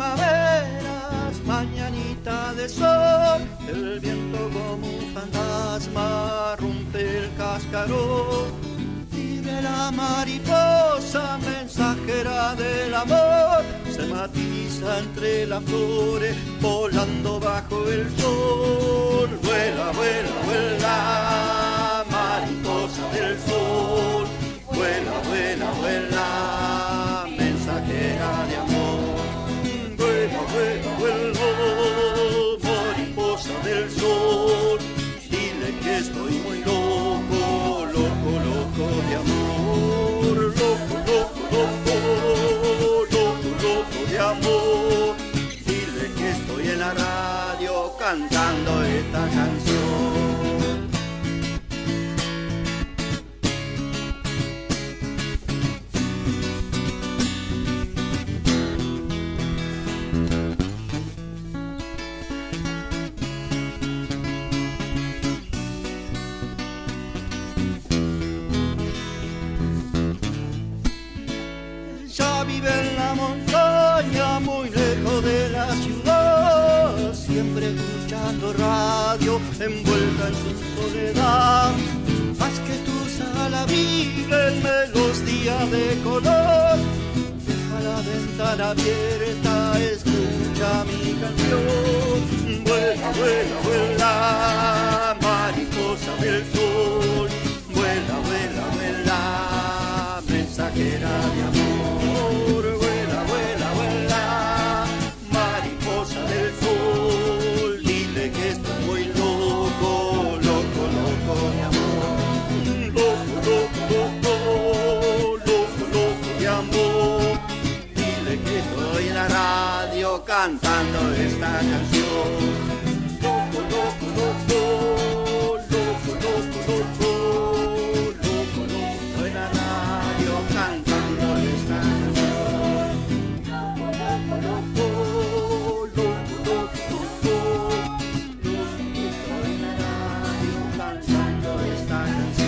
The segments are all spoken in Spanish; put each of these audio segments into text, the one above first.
primaveras, mañanita de sol, el viento como un fantasma rompe el cascarón. Vive la mariposa, mensajera del amor, se matiza entre las flores, volando bajo el sol. Vuela, vuela, vuela, mariposa del sol, vuela, vuela, vuela, mensajera de amor. Vuela, vuela, vuela, mariposa del sol, dile que estoy muy loco, loco, loco de amor. Loco, loco, loco, loco, loco de amor. Dile que estoy en la radio cantando esta canción. Vive en la montaña, muy lejos de la ciudad, siempre escuchando radio, envuelta en su soledad. Haz que tu sala vive en melodía de color, deja la ventana abierta, escucha mi canción. Vuela, vuela, vuela, mariposa del sol, vuela, vuela, vuela, mensajera de amor. Cantando esta canción. Loco, loco, loco, loco, loco, loco, loco, loco, en la radio cantando esta canción. Loco, loco, loco, loco, loco, loco, en la radio cantando esta canción.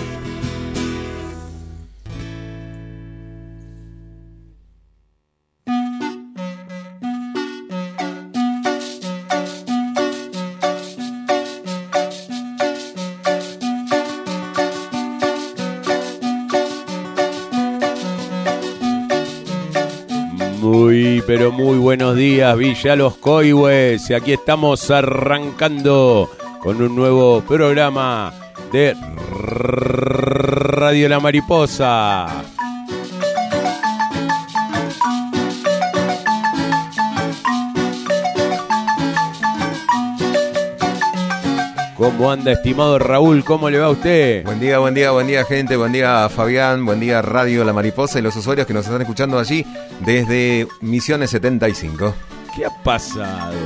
Pero muy buenos días, Villa Los Coihues. Y aquí estamos arrancando con un nuevo programa de Radio La Mariposa. ¿Cómo anda, estimado Raúl? ¿Cómo le va a usted? Buen día, buen día, buen día, gente. Buen día, Fabián. Buen día, Radio La Mariposa y los usuarios que nos están escuchando allí desde Misiones 75. ¿Qué ha pasado?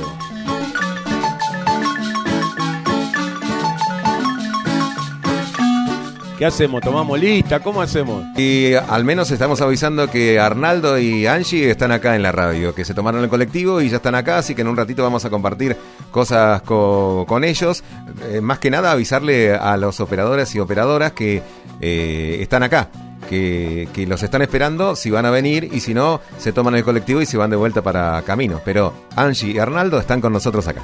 ¿Qué hacemos? ¿Tomamos lista? ¿Cómo hacemos? Y al menos estamos avisando que Arnaldo y Angie están acá en la radio, que se tomaron el colectivo y ya están acá, así que en un ratito vamos a compartir cosas con ellos. Más que nada avisarle a los operadores y operadoras que están acá, que los están esperando, si van a venir, y si no, se toman el colectivo y se van de vuelta para camino. Pero Angie y Arnaldo están con nosotros acá.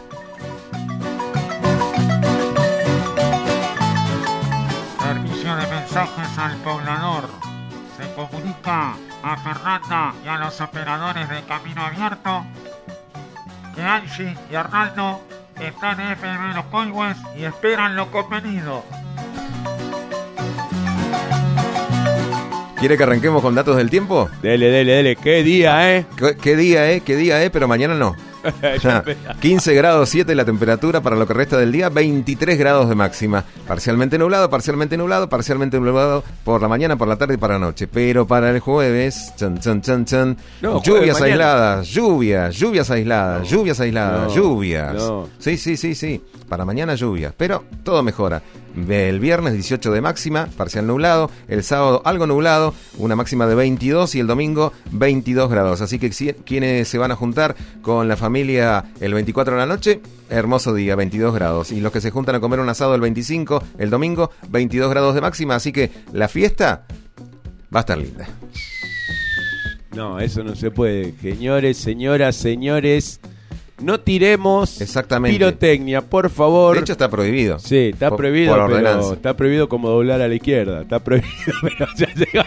Mensajes al poblador. Se comunica a Fernanda y a los operadores de Camino Abierto que Angie y Arnaldo están en FM Los Coihues y esperan lo convenido. ¿Quiere que arranquemos con datos del tiempo? Dele. ¿Qué día, ¿Qué día, pero mañana no. 15 grados 7 la temperatura para lo que resta del día, 23 grados de máxima. Parcialmente nublado por la mañana, por la tarde y para la noche. Pero para el jueves, No, lluvias mañana. aisladas, lluvias aisladas. No. Sí. Para mañana lluvias, pero todo mejora. El viernes 18 de máxima, parcial nublado. El sábado algo nublado, una máxima de 22 y el domingo 22 grados. Así que quienes se van a juntar con la familia el 24 de la noche, hermoso día, 22 grados. Y los que se juntan a comer un asado el 25, el domingo, 22 grados de máxima. Así que la fiesta va a estar linda. No, eso no se puede. Señores, señoras, señores, no tiremos Exactamente. pirotecnia, por favor. De hecho está prohibido. Sí, está Por prohibido, pero ordenanza. está prohibido como doblar a la izquierda. Está prohibido, pero ya llegó.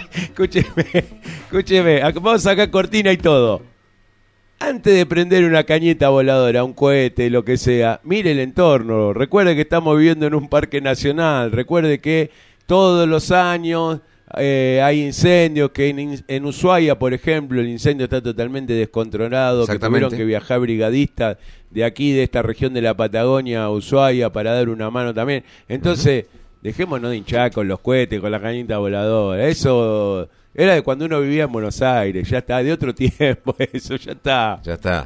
Escúcheme, vamos a sacar cortina y todo. Antes de prender una cañeta voladora, un cohete, lo que sea, mire el entorno. Recuerde que estamos viviendo en un parque nacional. Recuerde que todos los años hay incendios, que en Ushuaia, por ejemplo, el incendio está totalmente descontrolado, que tuvieron que viajar brigadistas de aquí, de esta región de la Patagonia, a Ushuaia, para dar una mano también. Entonces, dejémonos de hinchar con los cohetes, con la cañita voladora. Eso era de cuando uno vivía en Buenos Aires, ya está, de otro tiempo eso, ya está. Ya está.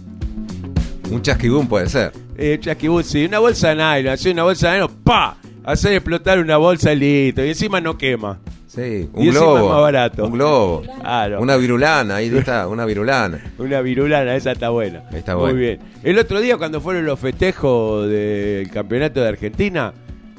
Un chasquibún puede ser. Chasquibún, sí, una bolsa de nylon, así una bolsa de nylon, ¡pa! Hacer explotar una bolsa y listo, y encima no quema. Sí, Y un globo. encima es más barato. Un globo. Claro. Una virulana, ahí está, una virulana. Una virulana, esa está buena. Está Muy buena. bien. El otro día, cuando fueron los festejos del campeonato de Argentina,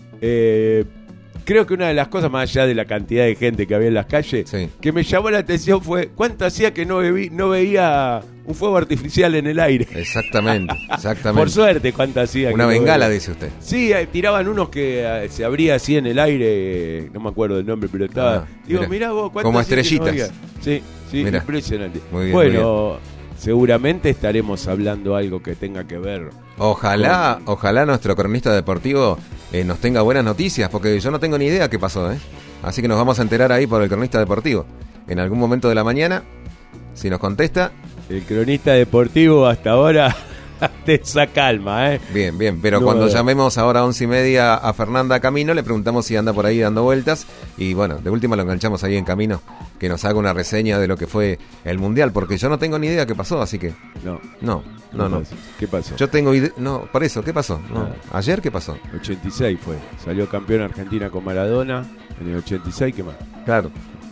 creo que una de las cosas, más allá de la cantidad de gente que había en las calles, Sí. que me llamó la atención fue cuánto hacía que no veía un fuego artificial en el aire. Exactamente, exactamente. Por suerte, cuánto hacía. Una que no bengala, veía. dice usted. Sí, tiraban unos que se abría así en el aire, no me acuerdo del nombre, pero estaba... Ah, digo, mirá. mirá vos, cuánto Como hacía que no estrellitas. veía. Sí, Mirá. impresionante. Muy bien, bueno, seguramente estaremos hablando algo que tenga que ver. Ojalá nuestro cronista deportivo nos tenga buenas noticias, porque yo no tengo ni idea qué pasó, ¿eh? Así que nos vamos a enterar ahí por el cronista deportivo. En algún momento de la mañana, si nos contesta, El cronista deportivo hasta ahora te esa calma, ¿eh? bien, bien. Pero No, cuando llamemos ahora a 11:30 a Fernanda Camino, le preguntamos si anda por ahí dando vueltas. Y bueno, de última lo enganchamos ahí en Camino, que nos haga una reseña de lo que fue el Mundial, porque yo no tengo ni idea qué pasó, así que No. no. ¿Qué pasó? Yo tengo idea, no, por eso, ¿qué pasó? No. Nada. ¿Ayer qué pasó? 86 fue. Salió campeón Argentina con Maradona. En el 86, ¿qué más? Claro.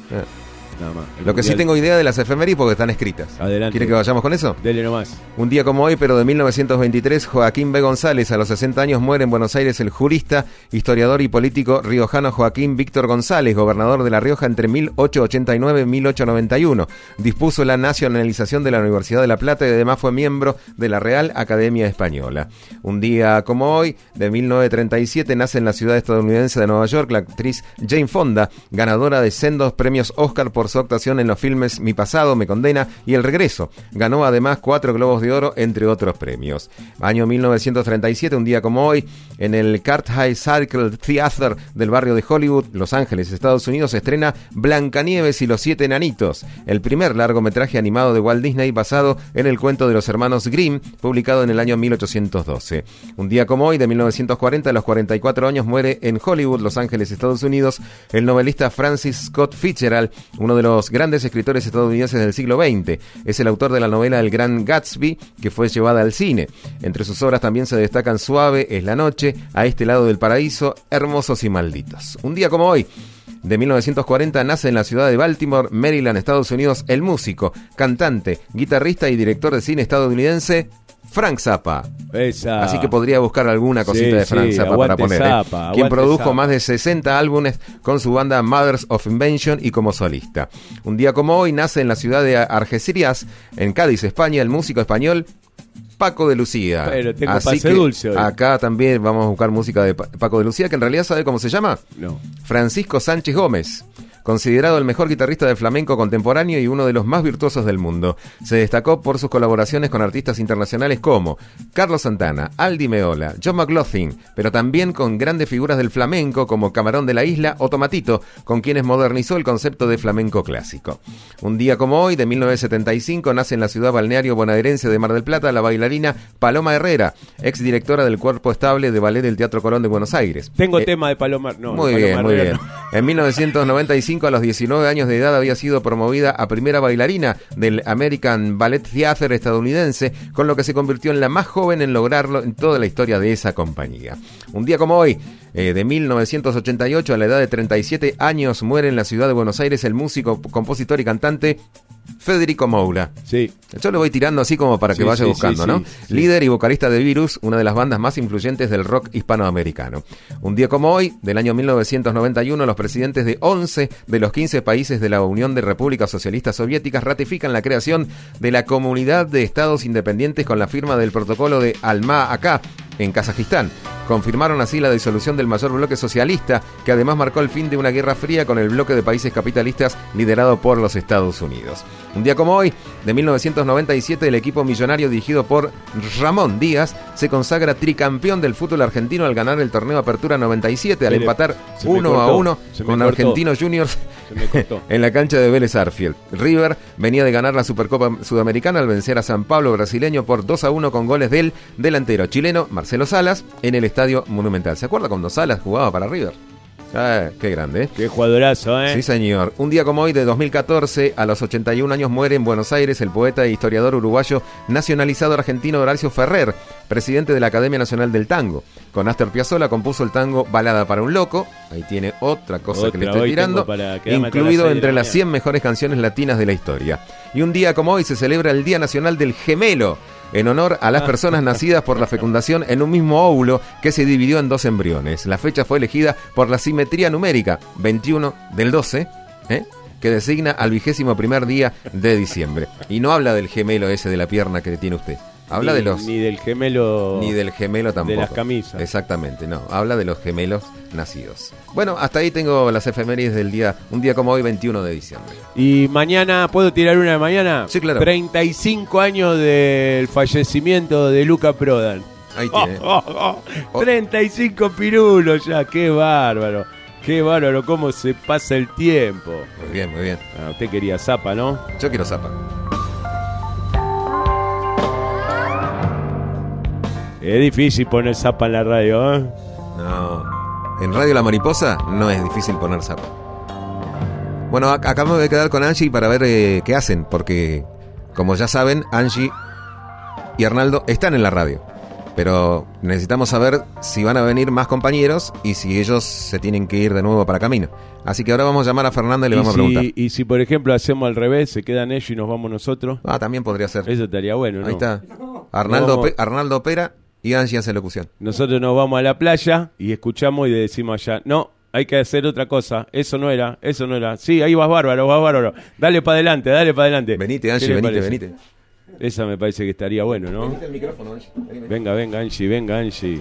Nada más. El Lo que sí Mundial- tengo idea de las efemérides porque están escritas. Adelante. ¿Quiere que vayamos con eso? Dele nomás. Un día como hoy, pero de 1923, Joaquín B. González, a los 60 años, muere en Buenos Aires el jurista, historiador y político riojano Joaquín Víctor González, gobernador de La Rioja entre 1889 y 1891. Dispuso la nacionalización de la Universidad de La Plata y además fue miembro de la Real Academia Española. Un día como hoy, de 1937, nace en la ciudad estadounidense de Nueva York la actriz Jane Fonda, ganadora de sendos premios Oscar por su actuación en los filmes Mi pasado, me condena y El regreso. Ganó además 4 Globos de Oro, entre otros premios. Año 1937, un día como hoy, en el Carthay Circle Theater del barrio de Hollywood, Los Ángeles, Estados Unidos, se estrena Blancanieves y los 7 enanitos, el primer largometraje animado de Walt Disney basado en el cuento de los hermanos Grimm, publicado en el año 1812. Un día como hoy, de 1940, a los 44 años, muere en Hollywood, Los Ángeles, Estados Unidos, el novelista Francis Scott Fitzgerald, uno de los grandes escritores estadounidenses del siglo XX. Es el autor de la novela El Gran Gatsby, que fue llevada al cine. Entre sus obras también se destacan Suave es la noche, A este lado del paraíso, Hermosos y malditos. Un día como hoy, de 1940, nace en la ciudad de Baltimore, Maryland, Estados Unidos, el músico, cantante, guitarrista y director de cine estadounidense Frank Zappa. Esa. Así que podría buscar alguna cosita de Frank Zappa para aguante poner. Zappa, Quien aguante produjo Zappa. más de 60 álbumes con su banda Mothers of Invention y como solista. Un día como hoy nace en la ciudad de Algeciras, en Cádiz, España, el músico español Paco de Lucía. Pero tengo Así pase que dulce hoy. acá también vamos a buscar música de Paco de Lucía, que en realidad, ¿sabe cómo se llama? No. Francisco Sánchez Gómez, considerado el mejor guitarrista de flamenco contemporáneo y uno de los más virtuosos del mundo. Se destacó por sus colaboraciones con artistas internacionales como Carlos Santana, Aldi Meola, John McLaughlin, pero también con grandes figuras del flamenco como Camarón de la Isla o Tomatito, con quienes modernizó el concepto de flamenco clásico. Un día como hoy, de 1975, nace en la ciudad balneario bonaerense de Mar del Plata la bailarina Paloma Herrera, exdirectora del Cuerpo Estable de Ballet del Teatro Colón de Buenos Aires. Tengo tema de Palomar. No, Muy de bien, Paloma muy Herrera bien. no. En 1995, a los 19 años de edad, había sido promovida a primera bailarina del American Ballet Theater estadounidense, con lo que se convirtió en la más joven en lograrlo en toda la historia de esa compañía. Un día como hoy, de 1988, a la edad de 37 años, muere en la ciudad de Buenos Aires el músico, compositor y cantante Federico Moura. Sí. Yo lo voy tirando así como para que Sí, vaya sí, buscando, sí, ¿no? sí. Líder y vocalista de Virus, una de las bandas más influyentes del rock hispanoamericano. Un día como hoy, del año 1991, los presidentes de 11 de los 15 países de la Unión de Repúblicas Socialistas Soviéticas ratifican la creación de la Comunidad de Estados Independientes con la firma del protocolo de Alma-Ata en Kazajistán. Confirmaron así la disolución del mayor bloque socialista, que además marcó el fin de una guerra fría con el bloque de países capitalistas liderado por los Estados Unidos. Un día como hoy, de 1997, el equipo millonario dirigido por Ramón Díaz se consagra tricampeón del fútbol argentino al ganar el torneo Apertura 97, al empatar 1-1 con Argentinos Juniors Se me cortó. en la cancha de Vélez Arfield. River venía de ganar la Supercopa Sudamericana al vencer a San Pablo brasileño por 2-1 con goles del delantero chileno Marcelo Salas en el Estadio Monumental. ¿Se acuerda cuando Salas jugaba para River? Qué grande, ¿eh? Qué jugadorazo, ¿eh? Sí, señor. Un día como hoy de 2014, a los 81 años muere en Buenos Aires el poeta e historiador uruguayo nacionalizado argentino Horacio Ferrer, presidente de la Academia Nacional del Tango. Con Astor Piazzolla compuso el tango Balada para un Loco. Ahí tiene otra cosa que le estoy hoy tirando. tengo para quedarme hasta Incluido las 6 de entre la las mañana. 100 mejores canciones latinas de la historia. Y un día como hoy se celebra el Día Nacional del Gemelo, en honor a las personas nacidas por la fecundación en un mismo óvulo que se dividió en 2 embriones. La fecha fue elegida por la simetría numérica, 21 del 12, que designa al 21º día de diciembre. Y no habla del gemelo ese de la pierna que tiene usted. Habla de los... Ni del gemelo. Ni del gemelo tampoco. De las camisas. Exactamente, no. Habla de los gemelos nacidos. Bueno, hasta ahí tengo las efemérides del día, un día como hoy, 21 de diciembre. Y mañana, ¿puedo tirar una de mañana? Sí, claro. 35 años del fallecimiento de Luca Prodan. Ahí tiene. 35 pirulos ya, qué bárbaro. Qué bárbaro, cómo se pasa el tiempo. Muy bien, muy bien. Ah, usted quería zapa, ¿no? Yo quiero zapa. Es difícil poner zapa en la radio, ¿eh? No. En Radio La Mariposa no es difícil poner zapa. Bueno, acá me voy a quedar con Angie para ver qué hacen, porque como ya saben, Angie y Arnaldo están en la radio. Pero necesitamos saber si van a venir más compañeros y si ellos se tienen que ir de nuevo para camino. Así que ahora vamos a llamar a Fernanda y le vamos a preguntar. Y si, por ejemplo, hacemos al revés, se quedan ellos y nos vamos nosotros. También podría ser. Eso estaría bueno, ¿no? Ahí está. Arnaldo, No. Arnaldo opera y Angie hace locución. Nosotros nos vamos a la playa y escuchamos y le decimos allá, no, hay que hacer otra cosa, eso no era. Sí, ahí vas bárbaro. Dale para adelante. Venite, ¿Qué Angie, le venite, parece? venite. Esa me parece que estaría bueno, ¿no? Venite al micrófono, Angie. Vení. Venga, Angie.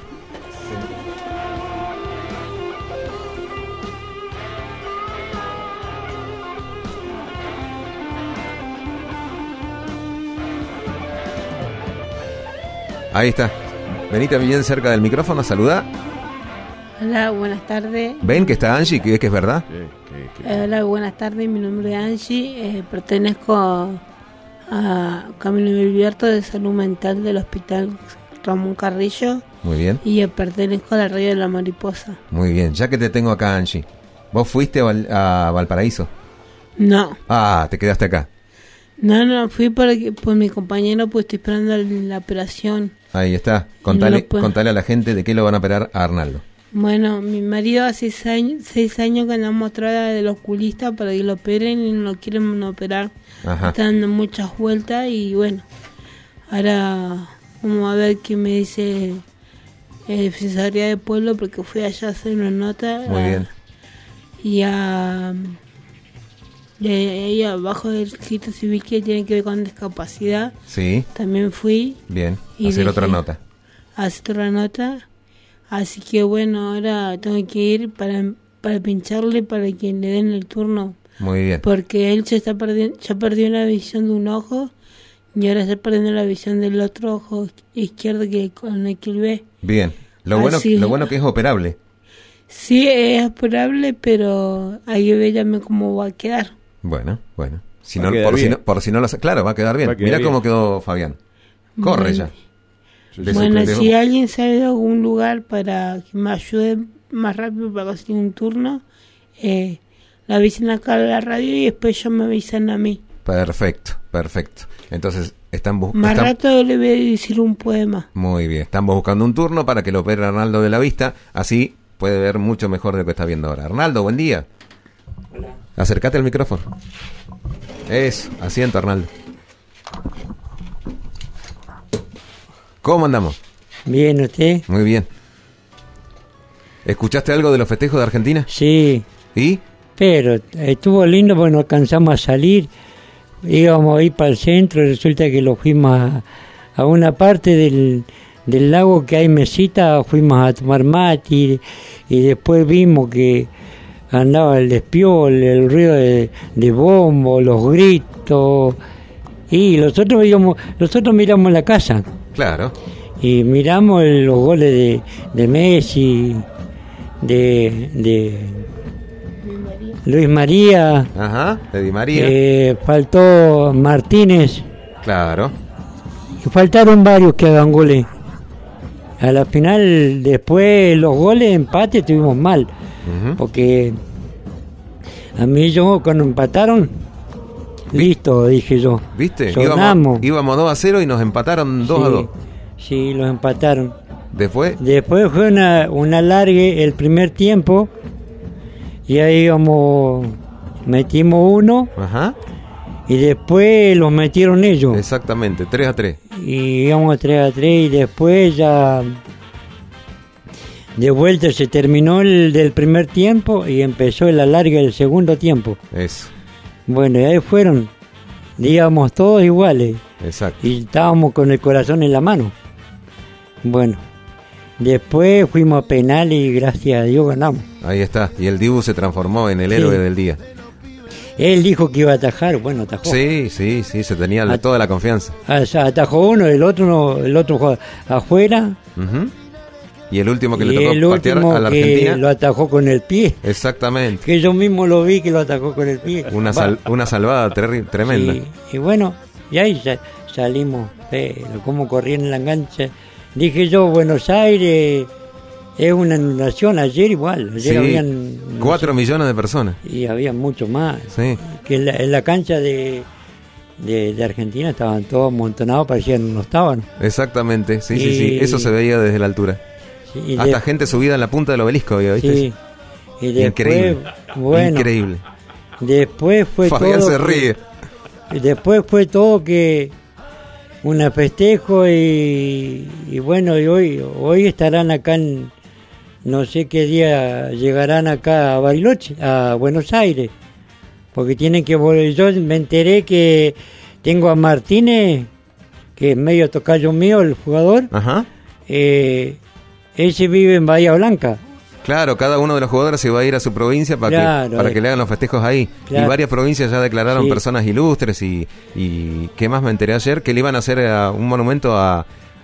Ahí está. Venite bien cerca del micrófono, saluda. Hola, buenas tardes. Ven que está Angie, que es verdad. Hola, buenas tardes. Mi nombre es Angie. Pertenezco a Camino Abierto de Salud Mental del Hospital Ramón Carrillo Muy bien, y pertenezco a la Radio de la Mariposa. muy bien. Ya que te tengo acá, Angie. ¿Vos fuiste a Valparaíso? No, Te quedaste acá. no, fui por mi compañero, pues estoy esperando la operación. Ahí está. Y Contale, no lo puedo. contale a la gente de qué lo van a operar a Arnaldo. Bueno, mi marido hace 6 años que andamos atrás del oculista para que lo operen y no lo quieren operar. Ajá. Está dando muchas vueltas y bueno, ahora vamos a ver qué me dice Defensoría del Pueblo porque fui allá a hacer una nota. Muy bien. Y ahí abajo del registro civil que tiene que ver con discapacidad, Sí, también fui bien. Y Hacer otra dije- nota. a hacer otra nota. Así que bueno, ahora tengo que ir para pincharle para que le den el turno. Muy bien. Porque él ya perdió la visión de un ojo y ahora está perdiendo la visión del otro ojo izquierdo con el que él ve. Bien. Lo Así- bueno que es operable. Sí, es operable, pero hay que ver también cómo va a quedar. Bueno. Si Va no, a quedar por si bien. no, por si no lo... Claro, va a quedar bien. Va a quedar Mirá bien. cómo quedó Fabián. Corre Bueno. ya. De Bueno, su- si alguien sabe de algún lugar para que me ayude más rápido para conseguir un turno, la avisen acá a la radio y después ya me avisan a mí. Perfecto. Entonces, Más rato le voy a decir un poema. Muy bien. Estamos buscando un turno para que lo opere Arnaldo de la vista. Así puede ver mucho mejor de lo que está viendo ahora. Arnaldo, buen día. Hola. Acércate al micrófono. Eso, asiento, Arnaldo. ¿Cómo andamos? Bien, ¿usted? Muy bien. ¿Escuchaste algo de los festejos de Argentina? Sí, ¿Y? pero estuvo lindo porque no alcanzamos a salir. Íbamos a ir para el centro y resulta que lo fuimos a una parte del lago que hay mesita, fuimos a tomar mate y después vimos que andaba el despiol, el ruido de bombo, los gritos, y nosotros miramos la casa Claro. y miramos los goles de Messi, de Luis María, Ajá, de Di María. faltó Martínez, Claro. y faltaron varios que hagan goles. A la final, después los goles de empate estuvimos mal, Ujú. porque a mí cuando empataron, listo, dije yo. ¿Viste? Sonamos. Íbamos 2-0 y nos empataron 2-2. Sí, los empataron. Después, Después fue una alargue el primer tiempo, y ahí metimos uno, ajá, y después los metieron ellos. exactamente, 3-3. Y íbamos 3-3 y después ya de vuelta se terminó el del primer tiempo y empezó el alargue del segundo tiempo. Eso, Bueno, y ahí fueron, íbamos todos iguales exacto. y estábamos con el corazón en la mano. Bueno, después fuimos a penal y gracias a Dios ganamos. Ahí está. Y el Dibu se transformó en el Sí. héroe del día. Él dijo que iba a atajar, bueno, atajó. Sí, se tenía toda la confianza. Atajó uno, el otro no, el otro jugó afuera. Ujú. Y el último que Y le tocó el patear último a la que Argentina. lo atajó con el pie. Exactamente. Que yo mismo lo vi que lo atacó con el pie. Una salvada tremenda. Y bueno, y ahí salimos, como corrían en la engancha. Dije yo, Buenos Aires es una inundación. Ayer igual, ayer Sí, habían 4 millones de personas. y había mucho más. Sí. Que en la cancha de Argentina estaban todos amontonados, parecían no estaban. Exactamente, sí. Y- Eso se veía desde la altura. Sí, y Hasta gente subida en la punta del obelisco, había, ¿viste? sí. Y después, Increíble. bueno, Increíble. después fue Fabián todo se que- ríe. y después fue todo que un festejo y bueno, y hoy estarán acá en no sé qué día llegarán acá a Bariloche, a Buenos Aires, porque tienen que volver. Yo me enteré que tengo a Martínez, que es medio tocayo mío, el jugador. Ajá. Ese vive en Bahía Blanca. Claro, cada uno de los jugadores se va a ir a su provincia para Claro, que le hagan los festejos ahí. claro. Y varias provincias ya declararon Sí. personas ilustres y ¿qué más me enteré ayer? Que le iban a hacer un monumento a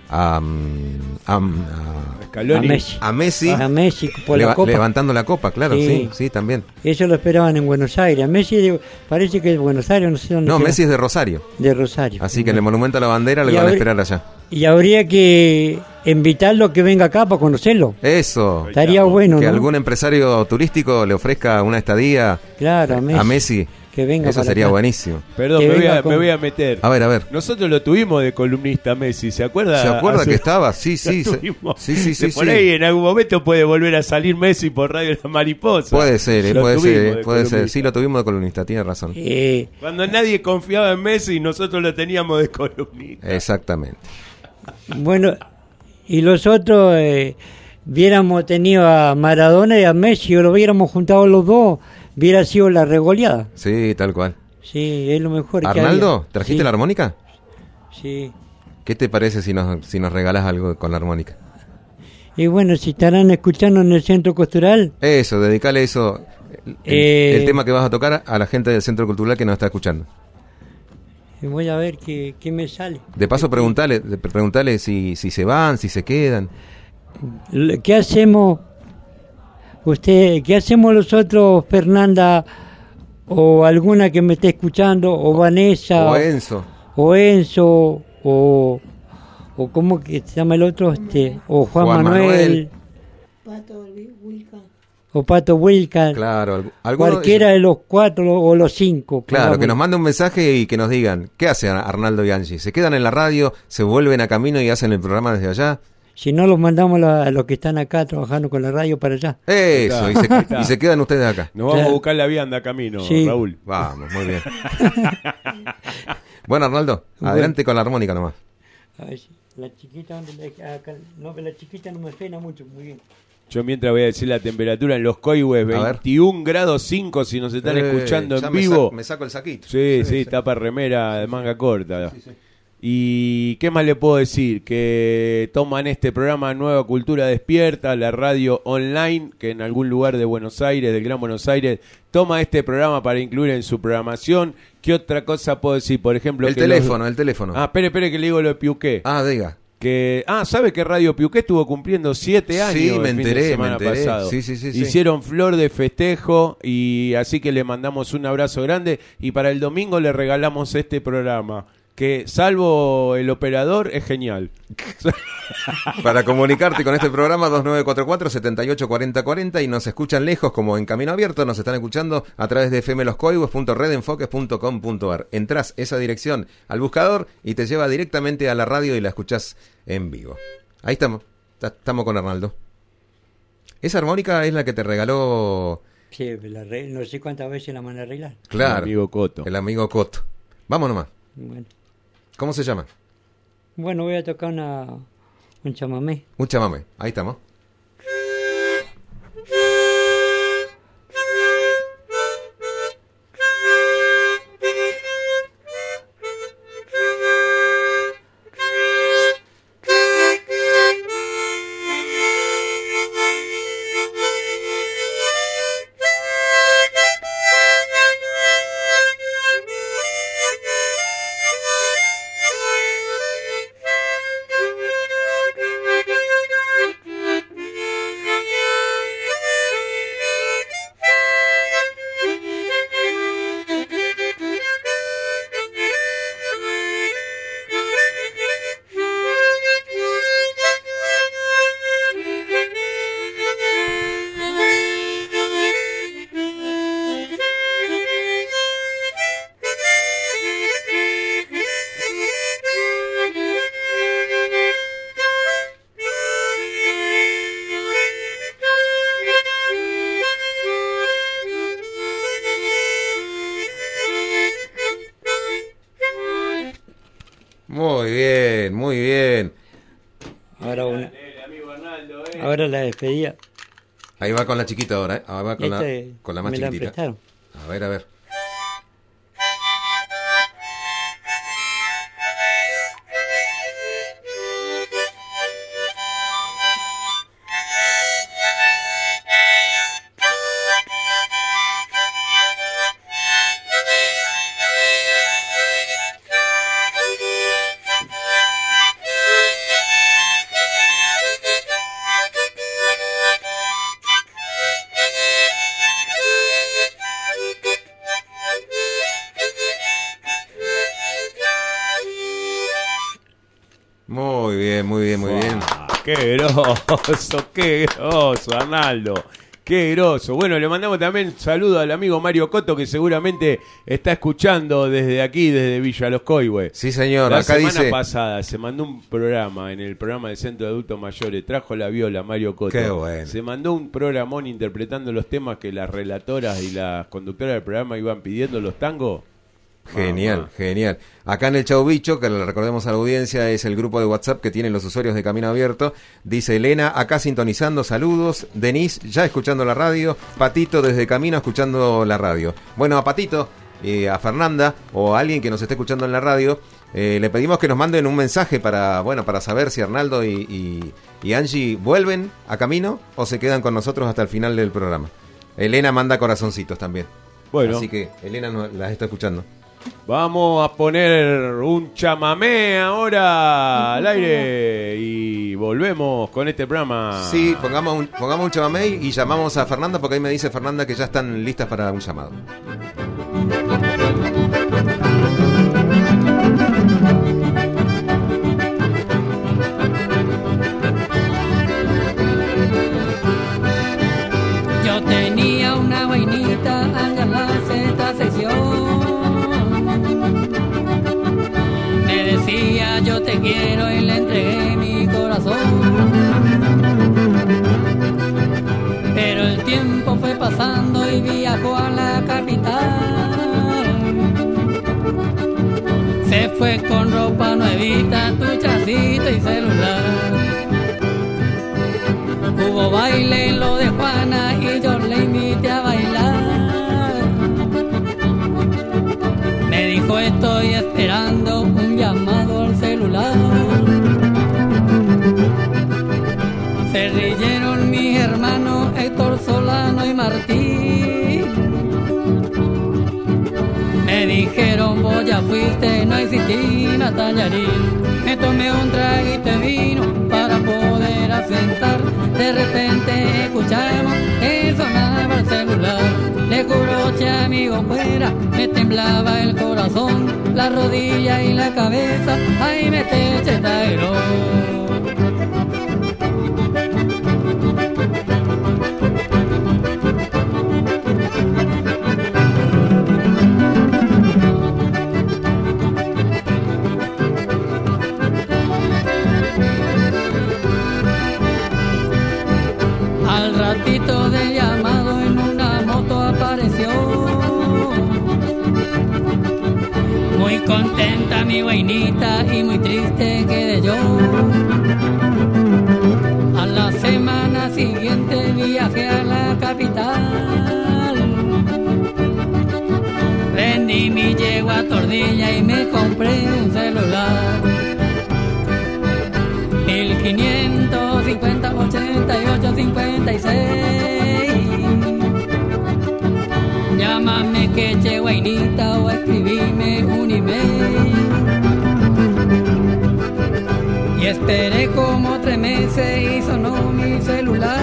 Scaloni. A Messi Messi. A Messi por la Copa. levantando la copa, claro, Sí. sí, también. Eso lo esperaban en Buenos Aires. A Messi parece que es Buenos Aires, no sé dónde. No, queda. Messi es de Rosario, De Rosario. así que en el monumento a la bandera le Y van a habría- esperar allá. Y habría que invitarlo a que venga acá para conocerlo. Eso, Estaría bueno, que ¿no? algún empresario turístico le ofrezca una estadía Claro, a Messi. Que venga Eso para sería acá. buenísimo. Perdón, Que me venga con- voy a meter. A ver. Nosotros lo tuvimos de columnista Messi, ¿se acuerda? ¿Se acuerda Hace- que estaba? Sí, sí. Lo tuvimos. Sí. Que por ahí en algún momento puede volver a salir Messi por Radio La Mariposa. Puede ser, Lo puede tuvimos ser, de puede ser. columnista. Sí, lo tuvimos de columnista, tiene razón. Cuando nadie confiaba en Messi, nosotros lo teníamos de columnista. Exactamente. Bueno, y los otros viéramos tenido a Maradona y a Messi, o lo hubiéramos juntado los dos, hubiera sido la regoleada. Sí, tal cual. Sí, es lo mejor que Arnaldo, había. ¿trajiste Sí, la armónica? Sí. ¿Qué te parece si nos regalás algo con la armónica? Y bueno, si estarán escuchando en el centro cultural, Eso, dedicale eso, el tema que vas a tocar a la gente del Centro Cultural que nos está escuchando. voy a ver qué me sale. De paso, preguntale si se van, si se quedan. ¿Qué hacemos? ¿Qué hacemos nosotros, Fernanda, o alguna que me esté escuchando, o Vanessa, O Enzo. o Enzo, o cómo que se llama el otro, o Juan Manuel, o Pato Wilcan, Claro, alguno cualquiera de los 4 o los 5. Claro, que nos mande un mensaje y que nos digan, ¿qué hacen Arnaldo y Angie? ¿Se quedan en la radio, se vuelven a camino y hacen el programa desde allá? Si no, los mandamos a los que están acá trabajando con la radio para allá. Eso, y se quedan ustedes acá. Nos vamos a buscar la vianda camino, Sí. Raúl. Vamos, muy bien. Bueno, Arnaldo, adelante con la armónica nomás. A ver, la chiquita, acá, no, la chiquita no me frena mucho, muy bien. Yo mientras voy a decir la temperatura en los Coihues, A ver. 21 grados 5 si nos están escuchando ya en vivo. me saco el saquito. Sí, tapa remera de manga corta. ¿Y qué más le puedo decir? Que toman este programa Nueva Cultura Despierta, la radio online, que en algún lugar de Buenos Aires, del Gran Buenos Aires, toma este programa para incluir en su programación. ¿Qué otra cosa puedo decir? Por ejemplo... El teléfono. Ah, espere que le digo lo de Piuqué. Ah, diga. ¿Sabe que Radio Piuqué estuvo cumpliendo 7 años Sí, el me fin de enteré. semana pasado? Sí. Hicieron flor de festejo y así que le mandamos un abrazo grande y para el domingo le regalamos este programa que salvo el operador es genial. Para comunicarte con este programa 2944-784040 y nos escuchan lejos como en Camino Abierto, nos están escuchando a través de fmloscoihues.redenfoques.com.ar. Entrás esa dirección al buscador y te lleva directamente a la radio y la escuchás en vivo. Ahí estamos con Arnaldo. Esa armónica es la que te regaló... Sí, no sé cuántas veces la van a arreglar. Claro, El amigo Coto. El amigo Coto. Vamos nomás. Bueno, ¿Cómo se llama? voy a tocar un chamamé. Un chamamé. Ahí estamos. Muy bien. Ahora la despedida. Ahí va con la chiquita ahora, ¿eh? Ahí va con la más me la chiquitita. prestaron. A ver. Muy bien. Qué groso, Arnaldo. Qué groso. Bueno, le mandamos también saludo al amigo Mario Coto, que seguramente está escuchando desde aquí, desde Villa Los Coihues. Sí, señor. La Acá semana dice... pasada se mandó un programa en el programa del Centro de Adultos Mayores, trajo la viola Mario Coto. Qué bueno. Se mandó un programón interpretando los temas que las relatoras y las conductoras del programa iban pidiendo, los tangos. Genial. Acá en el Chau Bicho, que le recordemos a la audiencia, es el grupo de WhatsApp que tienen los usuarios de Camino Abierto. Dice Elena, acá sintonizando, saludos. Denise, ya escuchando la radio. Patito desde Camino, escuchando la radio. Bueno, a Patito, a Fernanda o a alguien que nos esté escuchando en la radio, le pedimos que nos manden un mensaje para saber si Arnaldo y Angie vuelven a Camino o se quedan con nosotros hasta el final del programa. Elena manda corazoncitos también. Bueno. Así que Elena las está escuchando. Vamos a poner un chamamé ahora al aire y volvemos con este programa. Sí, pongamos un chamamé y llamamos a Fernanda, porque ahí me dice Fernanda que ya están listas para un llamado. Yo tenía una vainita allá en la sexta sección. Me decía yo te quiero y le entregué mi corazón. guitarrita, tu chacito y celular. Hubo baile en lo de Juana y yo le invité a bailar. Me dijo estoy esperando un llamado al celular. Se rieron mis hermanos Héctor, Solano y Martín. Me dijeron vos ya fuiste, no existí Natallarín. Me tomé un traguito de vino para poder asentar. De repente escuchamos que sonaba el celular. Le juro che amigo fuera, me temblaba el corazón, la rodilla y la cabeza, ay me te chetairón. Al ratito del llamado en una moto apareció. Muy contenta mi guainita y muy triste quedé yo. A la semana siguiente viajé a la capital. Vendí mi yegua Tordilla y me compré un celular. 1550, 88, 56. Llámame que che guainita o escribime un email. Y esperé como 3 meses y sonó mi celular.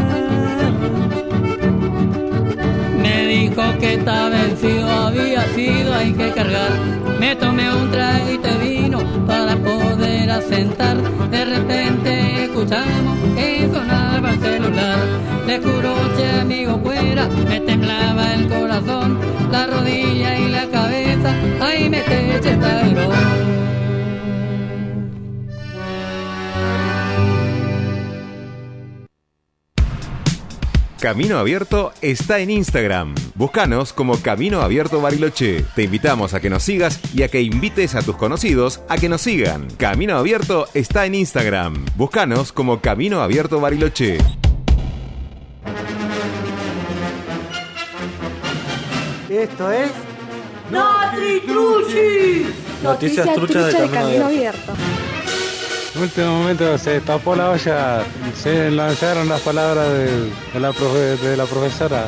Me dijo que estaba vencido, había sido, hay que cargar. Me tomé un traguito de vino para poder asentar. De repente escuchamos que sonaba el celular. Le juro che amigo fuera, me temblaba el corazón, la rodilla y la cabeza, ay me te chetairón. Camino Abierto está en Instagram. Búscanos como Camino Abierto Bariloche. Te invitamos a que nos sigas y a que invites a tus conocidos a que nos sigan. Camino Abierto está en Instagram. Búscanos como Camino Abierto Bariloche. Esto es Notri Truchi. Noticias truchas de Camino Abierto. En último momento se tapó la olla, se lanzaron las palabras de la profesora.